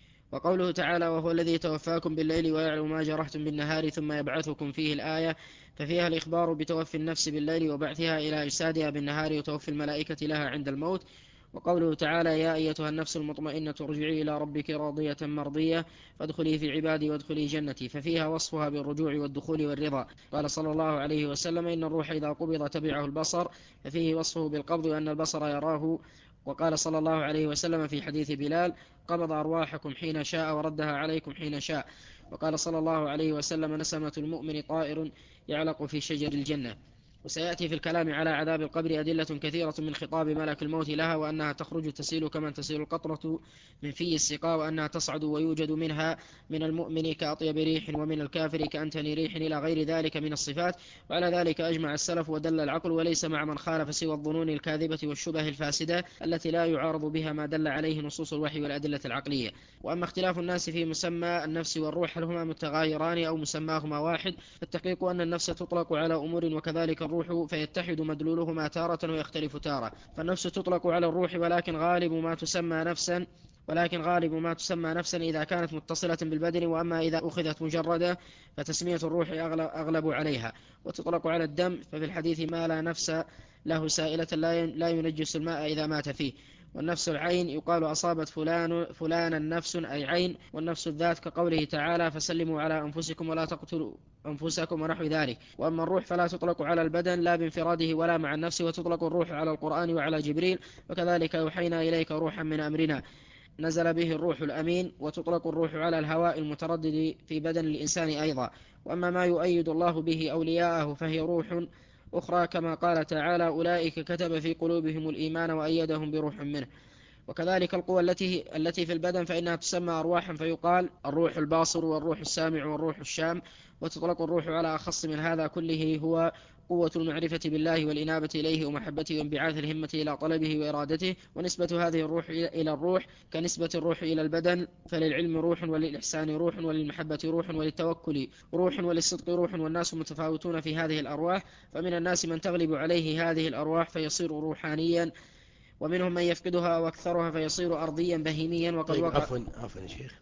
S1: وقوله تعالى: وهو الذي يتوفاكم بالليل ويعلم ما جرحتم بالنهار ثم يبعثكم فيه الآية، ففيها الإخبار بتوفي النفس بالليل وبعثها إلى أجسادها بالنهار وتوفي الملائكة لها عند الموت. وقوله تعالى: يا أيتها النفس المطمئنة ارجعي إلى ربك راضية مرضية فادخلي في عبادي وادخلي جنتي، ففيها وصفها بالرجوع والدخول والرضا. قال صلى الله عليه وسلم: إن الروح إذا قبض تبعه البصر، ففيه وصفه بالقبض وأن البصر يراه. وقال صلى الله عليه وسلم في حديث بلال: قبض أرواحكم حين شاء وردها عليكم حين شاء. وقال صلى الله عليه وسلم: نسمة المؤمن طائر يعلق في شجر الجنة. وسيأتي في الكلام على عذاب القبر أدلة كثيرة من خطاب ملك الموت لها، وأنها تخرج تسيل كمن تسيل القطرة من في السقاء، وأنها تصعد ويوجد منها من المؤمن كأطيب ريح ومن الكافر كأنتن ريح إلى غير ذلك من الصفات. وعلى ذلك أجمع السلف ودل العقل، وليس مع من خالف سوى الظنون الكاذبة والشبه الفاسدة التي لا يعارض بها ما دل عليه نصوص الوحي والأدلة العقلية. وأما اختلاف الناس في مسمى النفس والروح هل هما متغايران أو مسماهما واحد، فالتحقيق أن النفس تطلق على أمور وكذلك الروح، فيتحد مدلولهما تارة ويختلف تارة. فالنفس تطلق على الروح ولكن غالب ما تسمى نفسا ولكن غالب ما تسمى نفسا إذا كانت متصلة بالبدن، وأما إذا أخذت مجردة فتسمية الروح أغلب عليها. وتطلق على الدم، ففي الحديث: ما لا نفس له سائلة لا ينجس الماء إذا مات فيه. والنفس العين يقال أصابت فلان فلانا نفس أي عين. والنفس الذات كقوله تعالى: فسلموا على أنفسكم ولا تقتلوا أنفسكم ونحو ذلك. وأما الروح فلا تطلق على البدن لا بانفراده ولا مع النفس، وتطلق الروح على القرآن وعلى جبريل، وكذلك يوحينا إليك روحا من أمرنا نزل به الروح الأمين. وتطلق الروح على الهواء المتردد في بدن الإنسان أيضا. وأما ما يؤيد الله به أولياءه فهي روح أخرى، كما قال تعالى: أولئك كتب في قلوبهم الإيمان وأيدهم بروح منه. وكذلك القوى التي التي في البدن فإنها تسمى أرواحا، فيقال الروح الباصر والروح السامع والروح الشام. وتطلق الروح على أخص من هذا كله، هو قوة المعرفة بالله والإنابة إليه ومحبته وانبعاث الهمة إلى طلبه وإرادته. ونسبة هذه الروح إلى الروح كنسبة الروح إلى البدن، فللعلم روح وللإحسان روح وللمحبة روح وللتوكل روح وللصدق روح. والناس متفاوتون في هذه الأرواح، فمن الناس من تغلب عليه هذه الأرواح فيصير روحانيا، ومنهم من يفقدها أو أكثرها فيصير أرضيا بهيميا. وقد
S2: طيب
S1: وقع
S2: عفوا عفوا يا شيخ،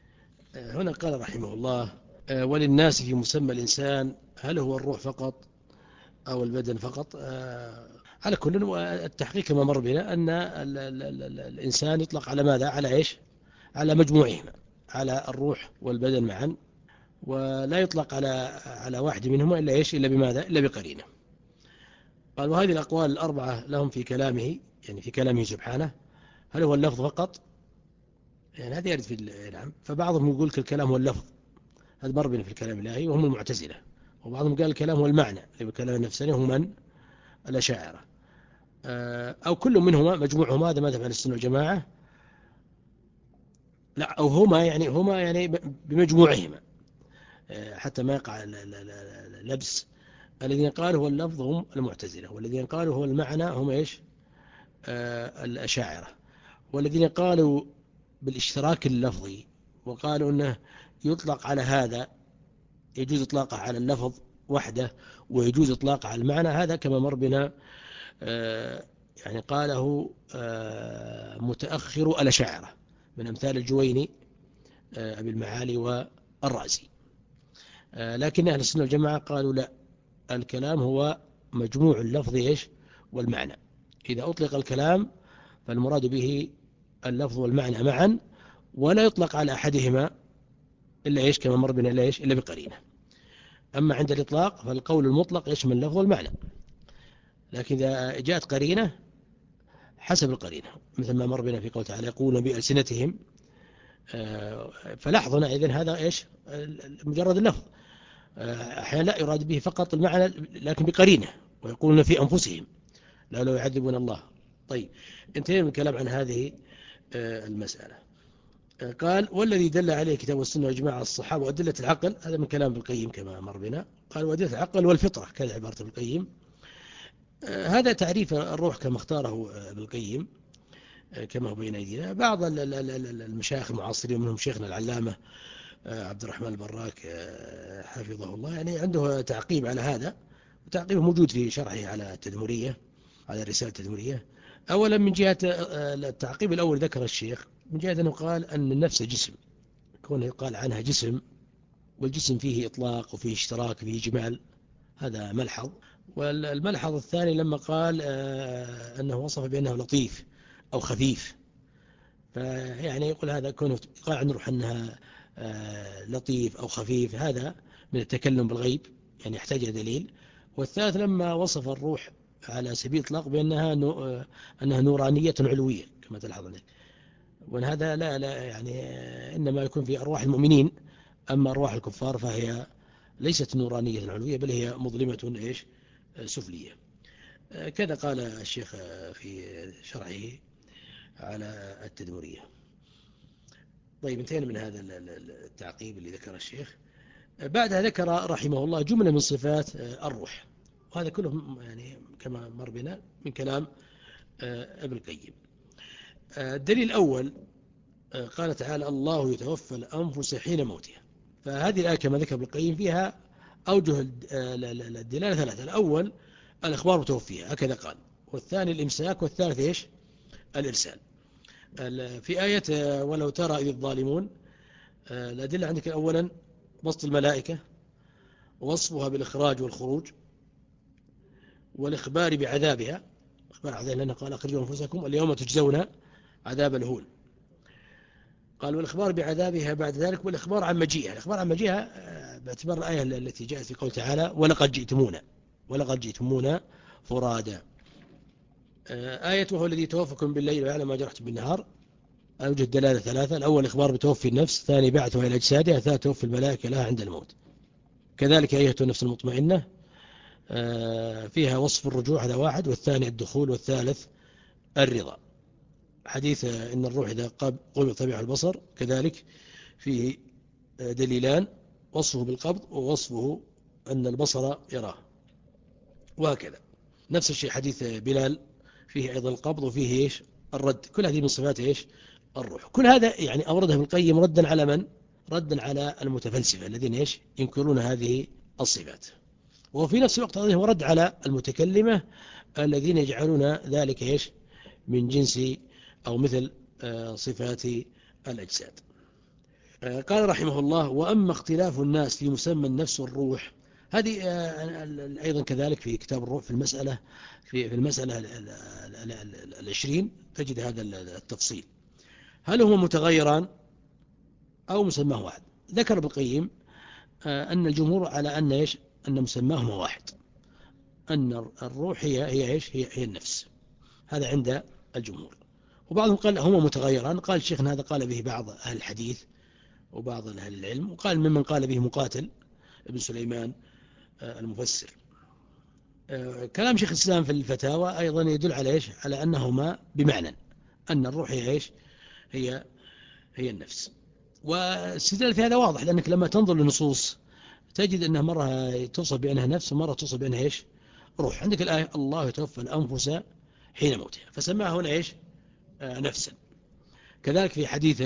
S2: هنا قال رحمه الله: وللناس في مسمى الإنسان هل هو الروح فقط أو البدن فقط؟ على كل، التحقيق كما مر بنا أن ال ال ال الإنسان يطلق على ماذا؟ على إيش؟ على مجموعهما، على الروح والبدن معا، ولا يطلق على على واحد منهما إلا إيش؟ إلا بماذا؟ إلا بقرينه. قال: وهذه الأقوال الأربعة لهم في كلامه، يعني في كلامه سبحانه. هل هو اللفظ فقط؟ يعني هذا يرد في نعم. فبعضهم يقول الكلام هو اللفظ، هذا مر بنا في الكلام الإلهي وهم المعتزلة. وبعضهم قال الكلام هو المعنى، اللي بكلام النفساني هم من؟ الأشاعرة. أو كل منهما مجموعهما، هذا مذهب أهل السنة والجماعة. لا، أو هما يعني هما يعني بمجموعهما، حتى ما يقع لبس. الذين قالوا هو اللفظ هم المعتزلة، والذين قالوا هو المعنى هم إيش؟ الأشاعرة. والذين قالوا بالاشتراك اللفظي وقالوا أنه يطلق على هذا، يجوز إطلاقه على اللفظ وحده ويجوز إطلاقه على المعنى، هذا كما مر بنا يعني قاله متأخر الأشاعرة من أمثال الجويني أبي المعالي والرازي. لكن أهل السنة والجماعة قالوا لا، الكلام هو مجموع اللفظ إيش؟ والمعنى. إذا أطلق الكلام فالمراد به اللفظ والمعنى معا، ولا يطلق على أحدهما إلا إيش؟ كما مر بنا إلا إيش؟ إلا بقرينة. أما عند الإطلاق فالقول المطلق يشمل اللفظ والمعنى، لكن إذا جاءت قرينة حسب القرينة، مثل ما مر بنا في قول تعالى يقولون بألسنتهم، فلاحظنا إذن هذا إيش مجرد اللفظ، أحيانا لا يراد به فقط المعنى لكن بقرينة، ويقولون في أنفسهم لا لو يعذبون الله. طيب انتهينا من الكلام عن هذه المسألة. قال والذي دل عليه كتاب السنة وإجماع الصحابة وأدلة العقل، هذا من كلام ابن القيم كما مر بنا. قال وأدلة العقل والفطرة، كذا عبارة ابن القيم. هذا تعريف الروح كما اختاره ابن القيم كما هو بين أيدينا. بعض المشايخ المعاصرين منهم شيخنا العلامة عبد الرحمن البراك حفظه الله، يعني عنده تعقيب على هذا، وتعقيبه موجود في شرحه على التدمرية، على الرسالة التدمرية. أولا من جهة التعقيب الأول ذكر الشيخ من جهة أنه قال أن النفس جسم، كونه قال عنها جسم، والجسم فيه إطلاق وفيه اشتراك وفيه جمال، هذا ملحظ. والملحظ الثاني لما قال أنه وصف بأنه لطيف أو خفيف، فيعني يقول هذا كونه قال عن روح أنها لطيف أو خفيف، هذا من التكلم بالغيب، يعني يحتاج إلى دليل. والثالث لما وصف الروح على سبيل الإطلاق بأنها أنها نورانية علوية كما تلاحظ عليك، وأن هذا لا لا يعني إنما يكون في أرواح المؤمنين، أما أرواح الكفار فهي ليست نورانية علوية بل هي مظلمة إيش سفلية. كذا قال الشيخ في شرحه على التدمرية. طيب انتهينا من هذا التعقيب اللي ذكر الشيخ. بعدها ذكر رحمه الله جملة من صفات الروح، وهذا كله يعني كما مر بنا من كلام ابن القيم. الدليل الأول قال تعالى الله يتوفى الأنفس حين موتها، فهذه الآية كما ذكر ابن القيم فيها أوجه الدلالة ثلاثة. الأول الإخبار بتوفيها هكذا قال، والثاني الإمساك، والثالث إيش الإرسال. في آية ولو ترى إذ الظالمون، الأدلة عندك أولا بسط الملائكة، وصفها بالإخراج والخروج، والإخبار بعذابها، إخبار عذابها لأنه قال أخرجوا أنفسكم اليوم تجزون عذاب الهون. قال والإخبار بعذابها بعد ذلك، والإخبار عن مجيئها. الإخبار عن مجيئها باعتبار الآية التي جاءت في قول تعالى ولقد جئتمونا، ولقد جئتمونا فرادا. آية وهو الذي يتوفاكم بالليل ويعلم ما جرحتم بالنهار، أوجه الدلالة ثلاثة. الأول إخبار بتوفي النفس، الثاني بعثها إلى أجسادها، الثالث توفي الملائكة لها عند الموت. كذلك أيها النفس المطمئنة فيها وصف الرجوع هذا واحد، والثاني الدخول، والثالث الرضا. حديث إن الروح إذا قبض طبيعة البصر كذلك فيه دليلان، وصفه بالقبض ووصفه أن البصر يراه، وهكذا. نفس الشيء حديث بلال فيه أيضا القبض وفيه إيش الرد. كل هذه من صفات إيش الروح. كل هذا يعني أورده ابن القيم ردا على من؟ ردا على المتفلسفة الذين إيش ينكرون هذه الصفات، وفي نفس الوقت هو رد على المتكلمة الذين يجعلون ذلك إيش من جنس أو مثل صفات الأجساد. قال رحمه الله وأما اختلاف الناس في مسمى النفس والروح، هذه أيضا كذلك في كتاب الروح في المسألة في المسألة العشرين تجد هذا التفصيل، هل هما متغيران أو مسماه واحد. ذكر ابن القيم أن الجمهور على أن إيش أن مسماهما واحد، أن الروح هي هي إيش هي, هي النفس، هذا عند الجمهور. وبعضهم قال هما متغيران، قال شيخنا هذا قال به بعض أهل الحديث وبعض أهل العلم، وقال ممن قال به مقاتل ابن سليمان المفسر. كلام شيخ الإسلام في الفتاوى أيضا يدل على إيش على أنهما بمعنى أن الروح هي إيش هي هي النفس. والاستدلال في هذا واضح، لأنك لما تنظر للنصوص تجد أنها مرة توصف بأنها نفس ومرة توصف بأنها إيش روح. عندك الآية الله يتوفى الأنفس حين موتها، فسماها هنا إيش نفسا. كذلك في حديث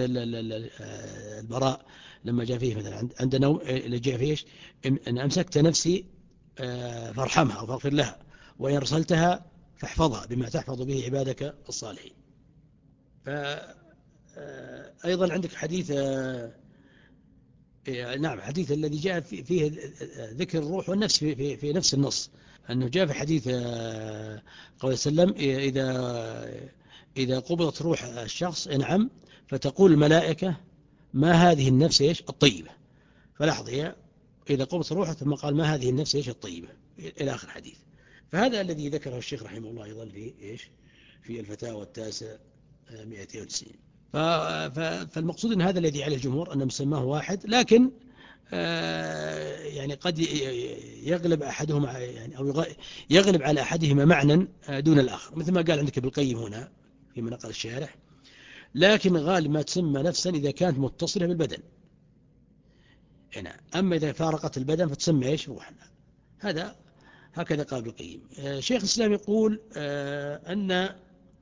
S2: البراء لما جاء فيه مثلا عند نوم اللي جاء فيه إيش إن أمسكت نفسي فارحمها أو فاغفر لها، وإن أرسلتها فاحفظها بما تحفظ به عبادك الصالحين. أيضا عندك حديث نعم حديث الذي جاء فيه ذكر الروح والنفس في, في, في نفس النص، أنه جاء في حديث قال وسلم إذا إذا قبضت روح الشخص انعم فتقول الملائكة ما هذه النفس إيش الطيبة. فلاحظ هي إذا قبضت روحه ثم قال ما هذه النفس إيش الطيبة إلى آخر حديث. فهذا الذي ذكره الشيخ رحمه الله أيضا في إيش في الفتاوى التاسع مئتين وتسعين. فالمقصود أن هذا الذي عليه الجمهور أن مسماه واحد، لكن يعني قد يغلب أحدهما يعني أو يغلب على أحدهما معنى دون الآخر، مثل ما قال عندك ابن القيم هنا في مناقل الشارح. لكن غالب ما تسمى نفسا إذا كانت متصلة بالبدن هنا، أما إذا فارقت البدن فتسمى إيش روحا. هذا هكذا قال ابن القيم. شيخ الإسلام يقول أن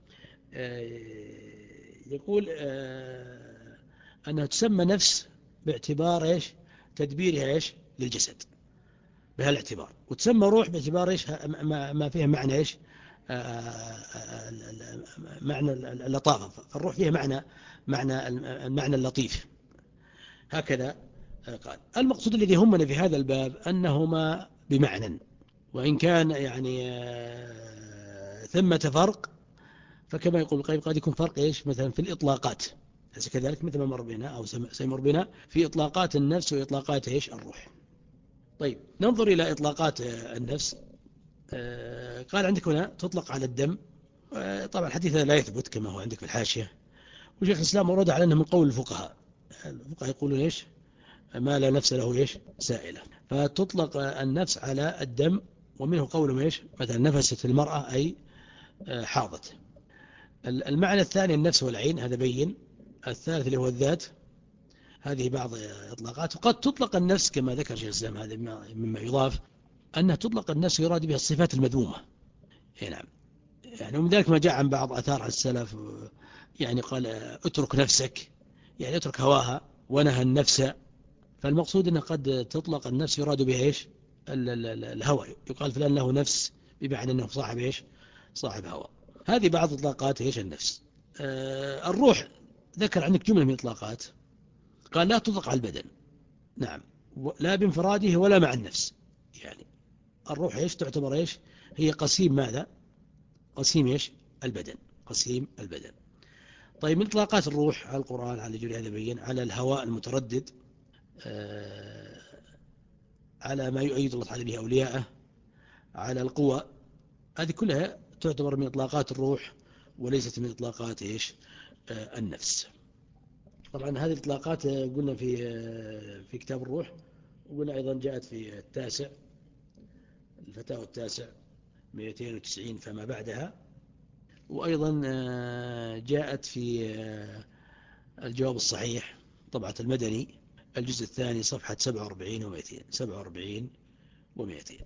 S2: يقول أنها تسمى نفس باعتبار إيش تدبيرها إيش للجسد بهالاعتبار، وتسمى روح باعتبار إيش ما فيها معنى إيش معنى اللطافة، فالروح فيها معنى معنى المعنى اللطيف. هكذا قال. المقصود الذي همنا في هذا الباب أنهما بمعنى، وإن كان يعني ثمة فرق، فكما يقول القيم قد يكون فرق إيش مثلا في الإطلاقات، ليس كذلك مثل ما مر بنا أو سيمر بنا في إطلاقات النفس وإطلاقات إيش الروح. طيب ننظر إلى إطلاقات النفس. قال عندك هنا تطلق على الدم. طبعا الحديث لا يثبت كما هو عندك في الحاشية، وشيخ الإسلام ورد على أنه من قول الفقهاء. الفقهاء يقولون إيش ما لا نفس له إيش سائلة، فتطلق النفس على الدم، ومنه قولهم إيش مثلا نفست المرأة أي حاضت. المعنى الثاني النفس والعين، هذا بين. الثالث اللي هو الذات، هذه بعض إطلاقات. وقد تطلق النفس كما ذكر شيخ الإسلام، هذا مما يضاف أنها تطلق النفس يراد بها الصفات المذمومة. نعم، يعني ومن ذلك ما جاء عن بعض أثار السلف يعني قال اترك نفسك، يعني اترك هواها، ونهى النفس. فالمقصود أنه قد تطلق النفس يراد بها إيش الهوى، يقال فلان له نفس بمعنى أنه صاحب إيش صاحب هوى. هذه بعض إطلاقات إيش النفس. آه الروح ذكر عندك جملة من إطلاقات، قال لا تطلق على البدن. نعم، لا بانفراده ولا مع النفس. يعني الروح إيش تعتبر إيش هي قسيم ماذا قسيم إيش البدن قسيم البدن. طيب من إطلاقات الروح على القرآن على جل هذا بين على الهواء المتردد، آه على ما يؤيد الله تعالى به أولياءه، على القوى. هذه كلها تعتبر من إطلاقات الروح وليست من إطلاقات إيش آه النفس. طبعا هذه الإطلاقات قلنا في آه في كتاب الروح، وقلنا أيضا جاءت في التاسع الفتاوى التاسع مئتين وتسعين فما بعدها، وأيضا آه جاءت في آه الجواب الصحيح طبعة المدني الجزء الثاني صفحة سبعة وأربعين ومئتين سبعة وأربعين ومئتين.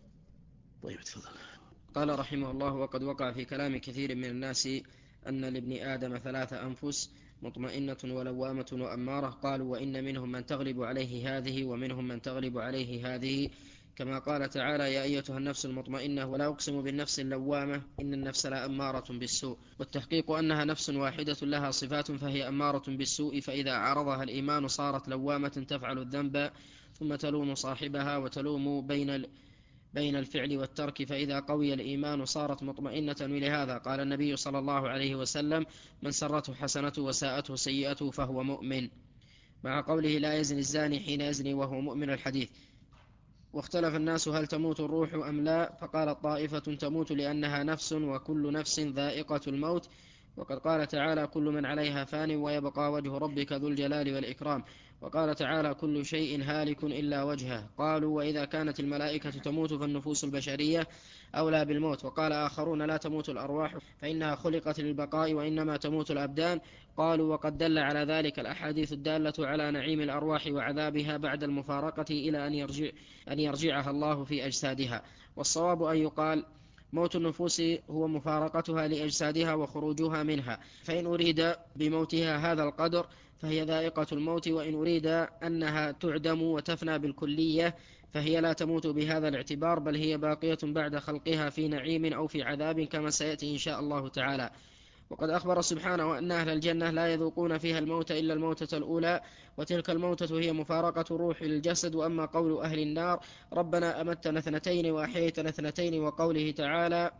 S2: طيب تفضل.
S1: قال رحمه الله: وقد وقع في كلام كثير من الناس أن لابن آدم ثلاث أنفس، مطمئنة ولوامة وأمارة. قالوا: وإن منهم من تغلب عليه هذه ومنهم من تغلب عليه هذه، كما قال تعالى: يا أيتها النفس المطمئنة. ولا أقسم بالنفس اللوامة، إن النفس لأمارة بالسوء. والتحقيق أنها نفس واحدة لها صفات فهي أمارة بالسوء، فإذا عارضها الإيمان صارت لوامة تفعل الذنب ثم تلوم صاحبها وتلوم بين بين الفعل والترك، فإذا قوي الإيمان صارت مطمئنة. ولهذا قال النبي صلى الله عليه وسلم: من سرته حسنته وساءته سيئته فهو مؤمن، مع قوله: لا يزني الزاني حين يزني وهو مؤمن، الحديث. واختلف الناس هل تموت الروح أم لا، فقال طائفة: تموت لأنها نفس، وكل نفس ذائقة الموت. وقد قال تعالى: كل من عليها فان ويبقى وجه ربك ذو الجلال والإكرام. وقال تعالى: كل شيء هالك إلا وجهه. قالوا: وإذا كانت الملائكة تموت فالنفوس البشرية أولى بالموت. وقال آخرون: لا تموت الأرواح فإنها خلقت للبقاء وإنما تموت الأبدان. قالوا: وقد دل على ذلك الأحاديث الدالة على نعيم الأرواح وعذابها بعد المفارقة إلى أن يرجع أن يرجعها الله في أجسادها. والصواب أن يقال: موت النفوس هو مفارقتها لأجسادها وخروجها منها، فإن أريد بموتها هذا القدر فهي ذائقة الموت، وإن أريد أنها تعدم وتفنى بالكلية فهي لا تموت بهذا الاعتبار، بل هي باقية بعد خلقها في نعيم أو في عذاب، كما سيأتي إن شاء الله تعالى. وقد أخبر سبحانه أن أهل الجنة لا يذوقون فيها الموت إلا الموتة الأولى، وتلك الموتة هي مفارقة روح الجسد. وأما قول أهل النار: ربنا أمتنا اثنتين وأحييتنا اثنتين، وقوله تعالى: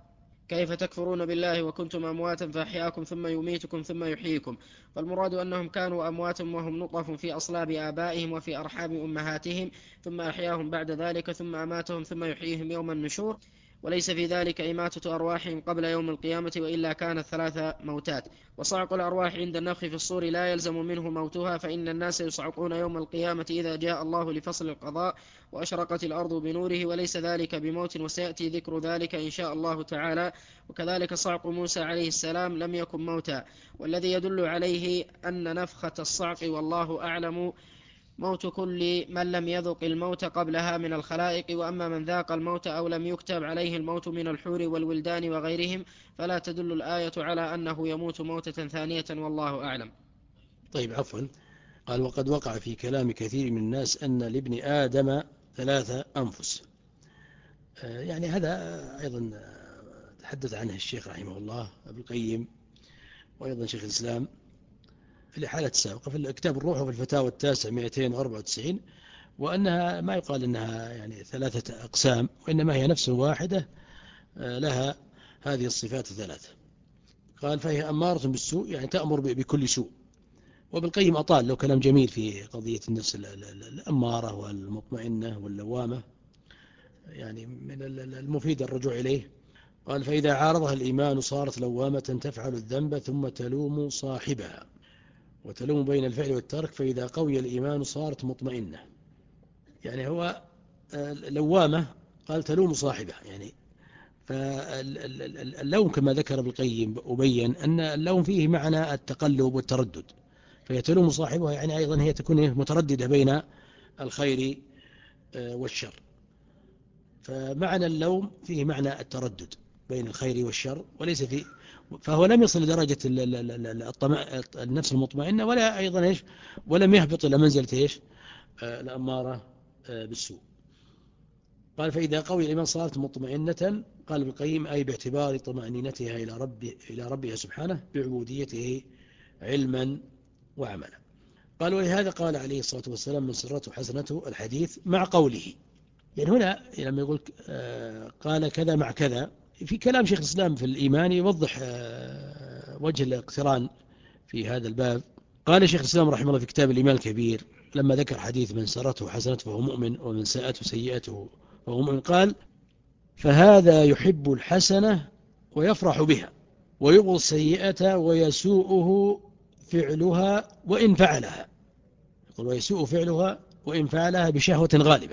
S1: كيف تكفرون بالله وكنتم أمواتا فأحياكم ثم يميتكم ثم يحييكم؟ فالمراد أنهم كانوا أمواتا وهم نطف في أصلاب آبائهم وفي أرحام أمهاتهم، ثم أحياهم بعد ذلك ثم أماتهم ثم يحييهم يوم النشور، وليس في ذلك إماتة أرواحهم قبل يوم القيامة، وإلا كانت ثلاث موتات. وصعق الأرواح عند النفخ في الصور لا يلزم منه موتها، فإن الناس يصعقون يوم القيامة إذا جاء الله لفصل القضاء وأشرقت الأرض بنوره، وليس ذلك بموت، وسيأتي ذكر ذلك إن شاء الله تعالى. وكذلك صعق موسى عليه السلام لم يكن موتا، والذي يدل عليه أن نفخة الصعق والله أعلم موت كل من لم يذق الموت قبلها من الخلائق، وأما من ذاق الموت أو لم يكتب عليه الموت من الحور والولدان وغيرهم فلا تدل الآية على أنه يموت موتة ثانية، والله أعلم.
S2: طيب عفوا، قال وقد وقع في كلام كثير من الناس أن لابن آدم ثلاثة أنفس. يعني هذا أيضا تحدث عنه الشيخ رحمه الله ابن القيم وأيضا شيخ الإسلام في الحالة السابقة في كتاب الروح وفي الفتاوى التاسع مئتين وأربعة وتسعين، وأنها ما يقال أنها يعني ثلاثة أقسام، وإنما هي نفس واحدة لها هذه الصفات الثلاثة. قال فهي أمارة بالسوء، يعني تأمر بكل سوء. وابن القيم أطال له كلام جميل في قضية النفس الأمارة والمطمئنة واللوامة، يعني من المفيد الرجوع إليه. قال فإذا عارضها الإيمان صارت لوامة تفعل الذنب ثم تلوم صاحبها، وتلوم بين الفعل والترك. فإذا قوي الإيمان صارت مطمئنة، يعني هو لوامة، قال تلوم صاحبها. يعني فاللوم كما ذكر ابن القيم وبين أن اللوم فيه معنى التقلب والتردد، فهي تلوم صاحبها يعني أيضا هي تكون مترددة بين الخير والشر. فمعنى اللوم فيه معنى التردد بين الخير والشر، وليس فيه، فهو لم يصل لدرجة النفس المطمئنة، ولا أيضا إيش، ولم يهبط إلى منزلة إيش الأمارة بالسوء. قال فإذا قوي الإيمان صارت مطمئنة. قال ابن القيم أي باعتبار طمأنينتها إلى رب إلى ربها سبحانه بعبوديته علما وعملا. قال ولهذا قال عليه الصلاة والسلام من سرته حسنته الحديث مع قوله. يعني هنا لما يقول قال كذا مع كذا، في كلام شيخ الإسلام في الإيمان يوضح وجه الاقتران في هذا الباب. قال شيخ الإسلام رحمه الله في كتاب الإيمان الكبير لما ذكر حديث من سرته حسنته فهو مؤمن ومن ساءته سيئته فهو مؤمن، قال فهذا يحب الحسنة ويفرح بها، ويبغض السيئة ويسوءه فعلها وإن فعلها. يقول ويسوء فعلها وإن فعلها بشهوة غالبة.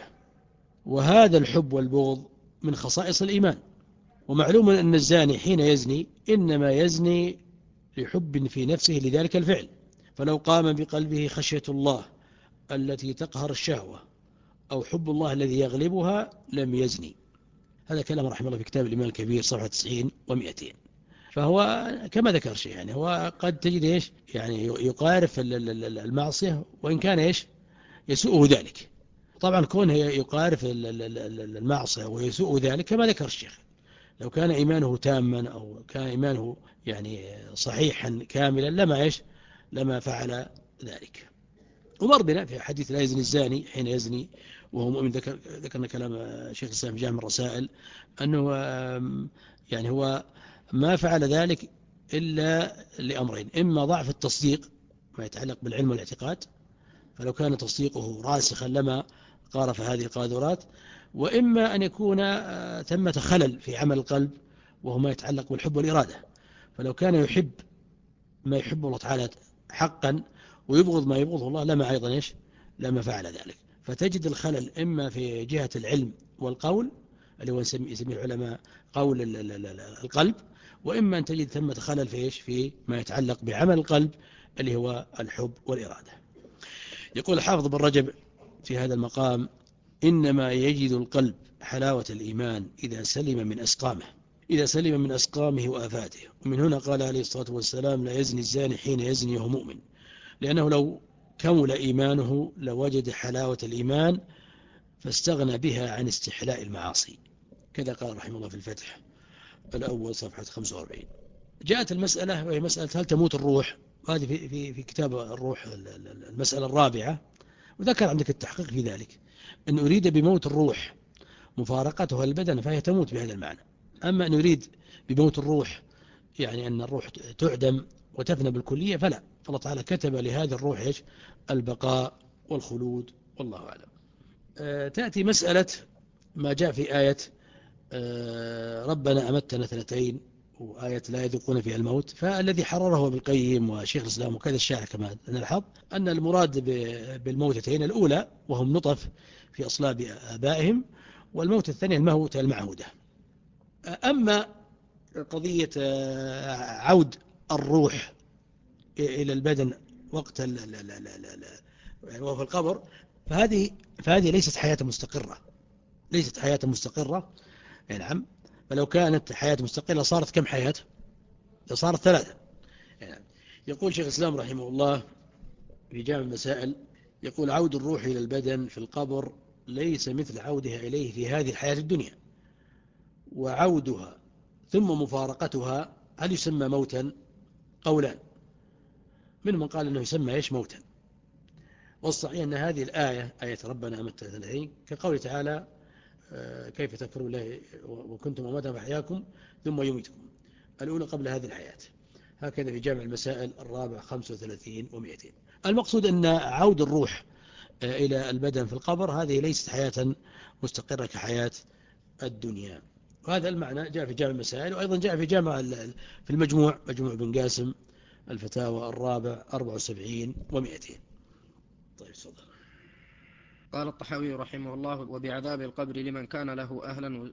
S2: وهذا الحب والبغض من خصائص الإيمان. ومعلوم أن الزاني حين يزني إنما يزني لحب في نفسه لذلك الفعل، فلو قام بقلبه خشية الله التي تقهر الشهوة أو حب الله الذي يغلبها لم يزني. هذا كلام رحمه الله في كتاب الإيمان الكبير صفحة تسعين ومئتين. فهو كما ذكر شيء، يعني هو قد تجد إيش يعني يقارف المعصية وإن كان إيش يسوءه ذلك. طبعا كونه يقارف المعصية ويسوء ذلك كما ذكر الشيخ، لو كان إيمانه تاما أو كان إيمانه يعني صحيحا كاملا لما إيش لما فعل ذلك. ومر بنا في حديث لا يزني الزاني حين يزني وهو مؤمن. ذكر ذكرنا كلام شيخ الإسلام في جامع الرسائل أنه يعني هو ما فعل ذلك إلا لأمرين: إما ضعف التصديق ما يتعلق بالعلم والاعتقاد، فلو كان تصديقه راسخا لما قارف هذه القاذورات، وإما أن يكون ثمة خلل في عمل القلب وهو ما يتعلق بالحب والإرادة، فلو كان يحب ما يحب الله تعالى حقا ويبغض ما يبغضه الله لما أيضا إيش لما فعل ذلك. فتجد الخلل إما في جهة العلم والقول اللي هو يسميه العلماء قول القلب، وإما أن تجد ثمة خلل في إيش في ما يتعلق بعمل القلب اللي هو الحب والإرادة. يقول الحافظ بن رجب في هذا المقام: إنما يجد القلب حلاوة الإيمان إذا سلم من أسقامه إذا سلم من أسقامه وآفاته. ومن هنا قال عليه الصلاة والسلام: لا يزني الزاني حين يزني وهو مؤمن، لأنه لو كمل إيمانه لوجد حلاوة الإيمان فاستغنى بها عن استحلاء المعاصي. كذا قال رحمه الله في الفتح الأول صفحة خمسة وأربعين. جاءت المسألة وهي مسألة هل تموت الروح، هذه في, في, في كتاب الروح المسألة الرابعة، وذكر عندك التحقيق في ذلك أن أريد بموت الروح مفارقتها البدن فهي تموت بهذا المعنى. أما أن يريد بموت الروح يعني أن الروح تعدم وتفنى بالكلية فلا، فالله تعالى كتب لهذه الروح إيش؟ البقاء والخلود، والله أعلم. أه تأتي مسألة ما جاء في آية أه ربنا أمتنا اثنتين، وآية لا يذوقون فيها الموت، فالذي حرره ابن القيم وشيخ الإسلام وكذا الشاعر كما نلحظ أن المراد بالموتتين الأولى وهم نطف في أصلاب آبائهم، والموت الثاني الموت المعهودة. أما قضية عود الروح إلى البدن وقت وهو في القبر، فهذه فهذه ليست حياة مستقرة، ليست حياة مستقرة. نعم، فلو كانت حياة مستقلة صارت كم حياة؟ صارت ثلاثة. يعني يقول شيخ الإسلام رحمه الله في جامع المسائل، يقول عود الروح إلى البدن في القبر ليس مثل عودها إليه في هذه الحياة الدنيا، وعودها ثم مفارقتها هل يسمى موتا؟ قولان، من من قال أنه يسمى إيش موتا، والصحيح أن هذه الآية آية ربنا أمتنا اثنتين كقول تعالى كيف تكفرون الله وكنتم أمواتا فأحياكم ثم يميتكم، الأولى قبل هذه الحياة. هكذا في جامع المسائل الرابع خمسة وثلاثين ومئتين. المقصود أن عود الروح إلى البدن في القبر هذه ليست حياة مستقرة كحياة الدنيا، وهذا المعنى جاء في جامع المسائل، وأيضا جاء في جامع في المجموع، مجموع بن قاسم الفتاوى الرابع أربعة وسبعين ومئتين. طيب صدر.
S1: قال الطحاوي رحمه الله: وبعذاب القبر لمن كان له أهلا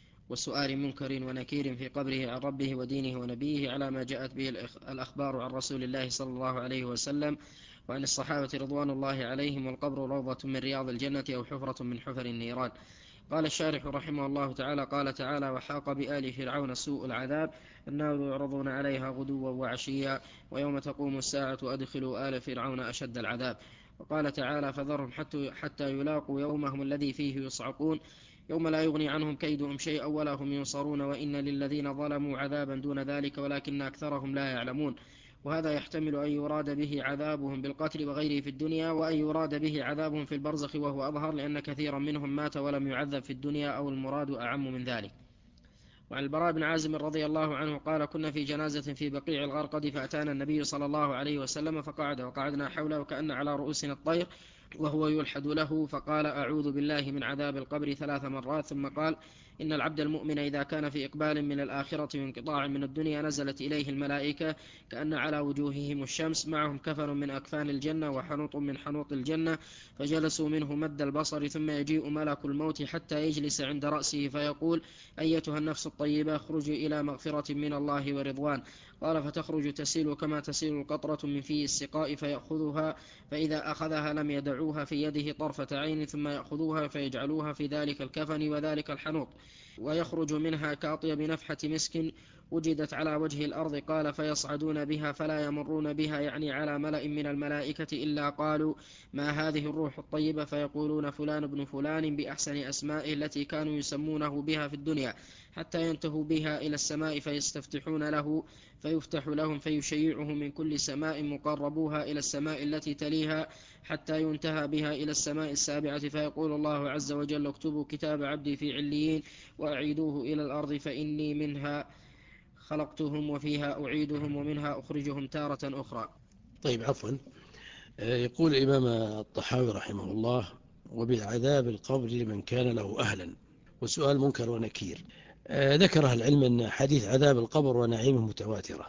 S1: وسؤال منكر ونكير في قبره عن ربه ودينه ونبيه، على ما جاءت به الأخبار عن رسول الله صلى الله عليه وسلم وعن الصحابة رضوان الله عليهم، والقبر روضة من رياض الجنة أو حفرة من حفر النيران. قال الشارح رحمه الله تعالى: قال تعالى: وحاق بآل فرعون سوء العذاب، النار يعرضون عليها غدوا وعشيا ويوم تقوم الساعة أدخلوا آل فرعون أشد العذاب. وقال تعالى: فذرهم حتى, حتى يلاقوا يومهم الذي فيه يصعقون، يوم لا يغني عنهم كيدهم شيئا ولا هم ينصرون، وإن للذين ظلموا عذابا دون ذلك ولكن أكثرهم لا يعلمون. وهذا يحتمل أن يراد به عذابهم بالقتل وغيره في الدنيا، وأن يراد به عذابهم في البرزخ وهو أظهر، لأن كثيرا منهم مات ولم يعذب في الدنيا، أو المراد أعم من ذلك. وعن البراء بن عازم رضي الله عنه قال: كنا في جنازة في بقيع الغرقد، فأتانا النبي صلى الله عليه وسلم فقعد، وقعدنا حوله وكأن على رؤوسنا الطير وهو يلحد له، فقال: أعوذ بالله من عذاب القبر ثلاث مرات، ثم قال: إن العبد المؤمن إذا كان في إقبال من الآخرة وانقطاع من الدنيا نزلت إليه الملائكة كأن على وجوههم الشمس، معهم كفن من أكفان الجنة وحنوط من حنوط الجنة، فجلسوا منه مد البصر، ثم يجيء ملك الموت حتى يجلس عند رأسه فيقول: أيتها النفس الطيبة اخرجي إلى مغفرة من الله ورضوان. قال: فتخرج تسيل كما تسيل القطرة من في السقاء فيأخذها، فإذا أخذها لم يدعوها في يده طرفة عين، ثم يأخذوها فيجعلوها في ذلك الكفن وذلك الحنوط، ويخرج منها كأطيب نفحة مسك وجدت على وجه الأرض. قال: فيصعدون بها فلا يمرون بها، يعني على ملأ من الملائكة، إلا قالوا: ما هذه الروح الطيبة؟ فيقولون: فلان ابن فلان، بأحسن أسمائه التي كانوا يسمونه بها في الدنيا، حتى ينتهوا بها إلى السماء فيستفتحون له فيفتح لهم، فيشيعه من كل سماء مقربوها إلى السماء التي تليها، حتى ينتهى بها إلى السماء السابعة، فيقول الله عز وجل: اكتبوا كتاب عبدي في عليين وأعيدوه إلى الأرض، فإني منها خلقتهم وفيها أعيدهم ومنها أخرجهم تارة أخرى.
S2: طيب عفوا. يقول الإمام الطحاوي رحمه الله: وبالعذاب القبر لمن كان له أهلا وسؤال منكر ونكير. ذكر أهل العلم أن حديث عذاب القبر ونعيمه متواترة،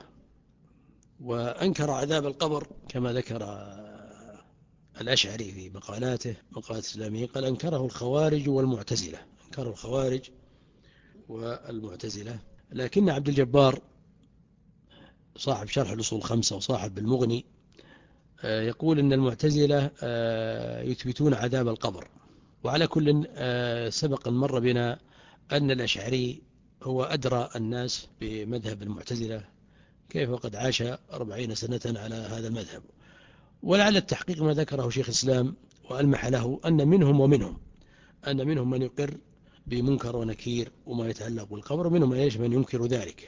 S2: وأنكر عذاب القبر كما ذكر الأشعري في مقالاته مقالات إسلامية، قال: أنكره الخوارج والمعتزلة، أنكره الخوارج والمعتزلة. لكن عبد الجبار صاحب شرح الأصول الخمسة وصاحب المغني يقول أن المعتزلة يثبتون عذاب القبر. وعلى كل سبق مر بنا أن الأشعري هو أدرى الناس بمذهب المعتزلة، كيف وقد عاش أربعين سنة على هذا المذهب. ولعل التحقيق ما ذكره شيخ الإسلام وألمح له أن منهم ومنهم أن منهم من يقر بمنكر ونكير وما يتعلق بالقبر، ومنهم من ينكر ذلك.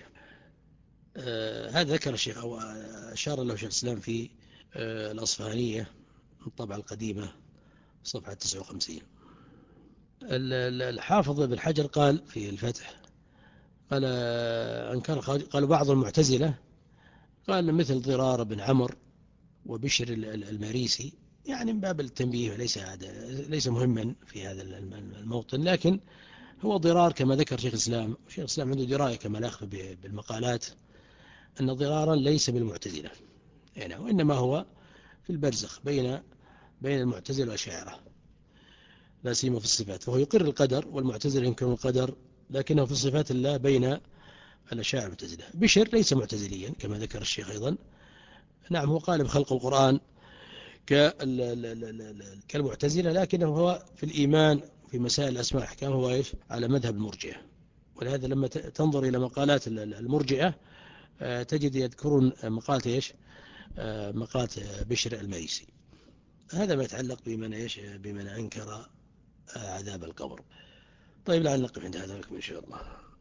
S2: آه هذا ذكر الشيخ أو أشار له شيخ الإسلام في آه الأصفهانية الطبعة القديمة صفحة تسعة وخمسين. الحافظ ابن حجر قال في الفتح: قال أنكر قالوا بعض المعتزلة قال مثل ضرار بن عمرو وبشر المريسي، يعني من باب التنبيه، وليس هذا ليس مهما في هذا الموطن، لكن هو ضرار كما ذكر شيخ الإسلام. شيخ الإسلام عنده دراية كما الأخذ بالمقالات أن ضرارا ليس بالمعتزلة يعني، وإنما هو في البرزخ بين بين المعتزلة والأشاعرة، لا سيما في الصفات، فهو يقر القدر والمعتزلة ينكرون القدر، لكنه في صفات الله بين الأشاعرة والمعتزلة. بشر ليس معتزليا كما ذكر الشيخ أيضا، نعم هو قال بخلق القرآن كالمعتزلة، لكنه هو في الإيمان في مسائل الأسماء والأحكام هو إيش على مذهب المرجئة. ولهذا لما تنظر إلى مقالات المرجئة تجد يذكرون مقالة إيش مقالة بشر المريسي. هذا ما يتعلق بمن إيش بمن أنكر عذاب القبر. طيب لعل نقف عند هذا لكم إن شاء الله.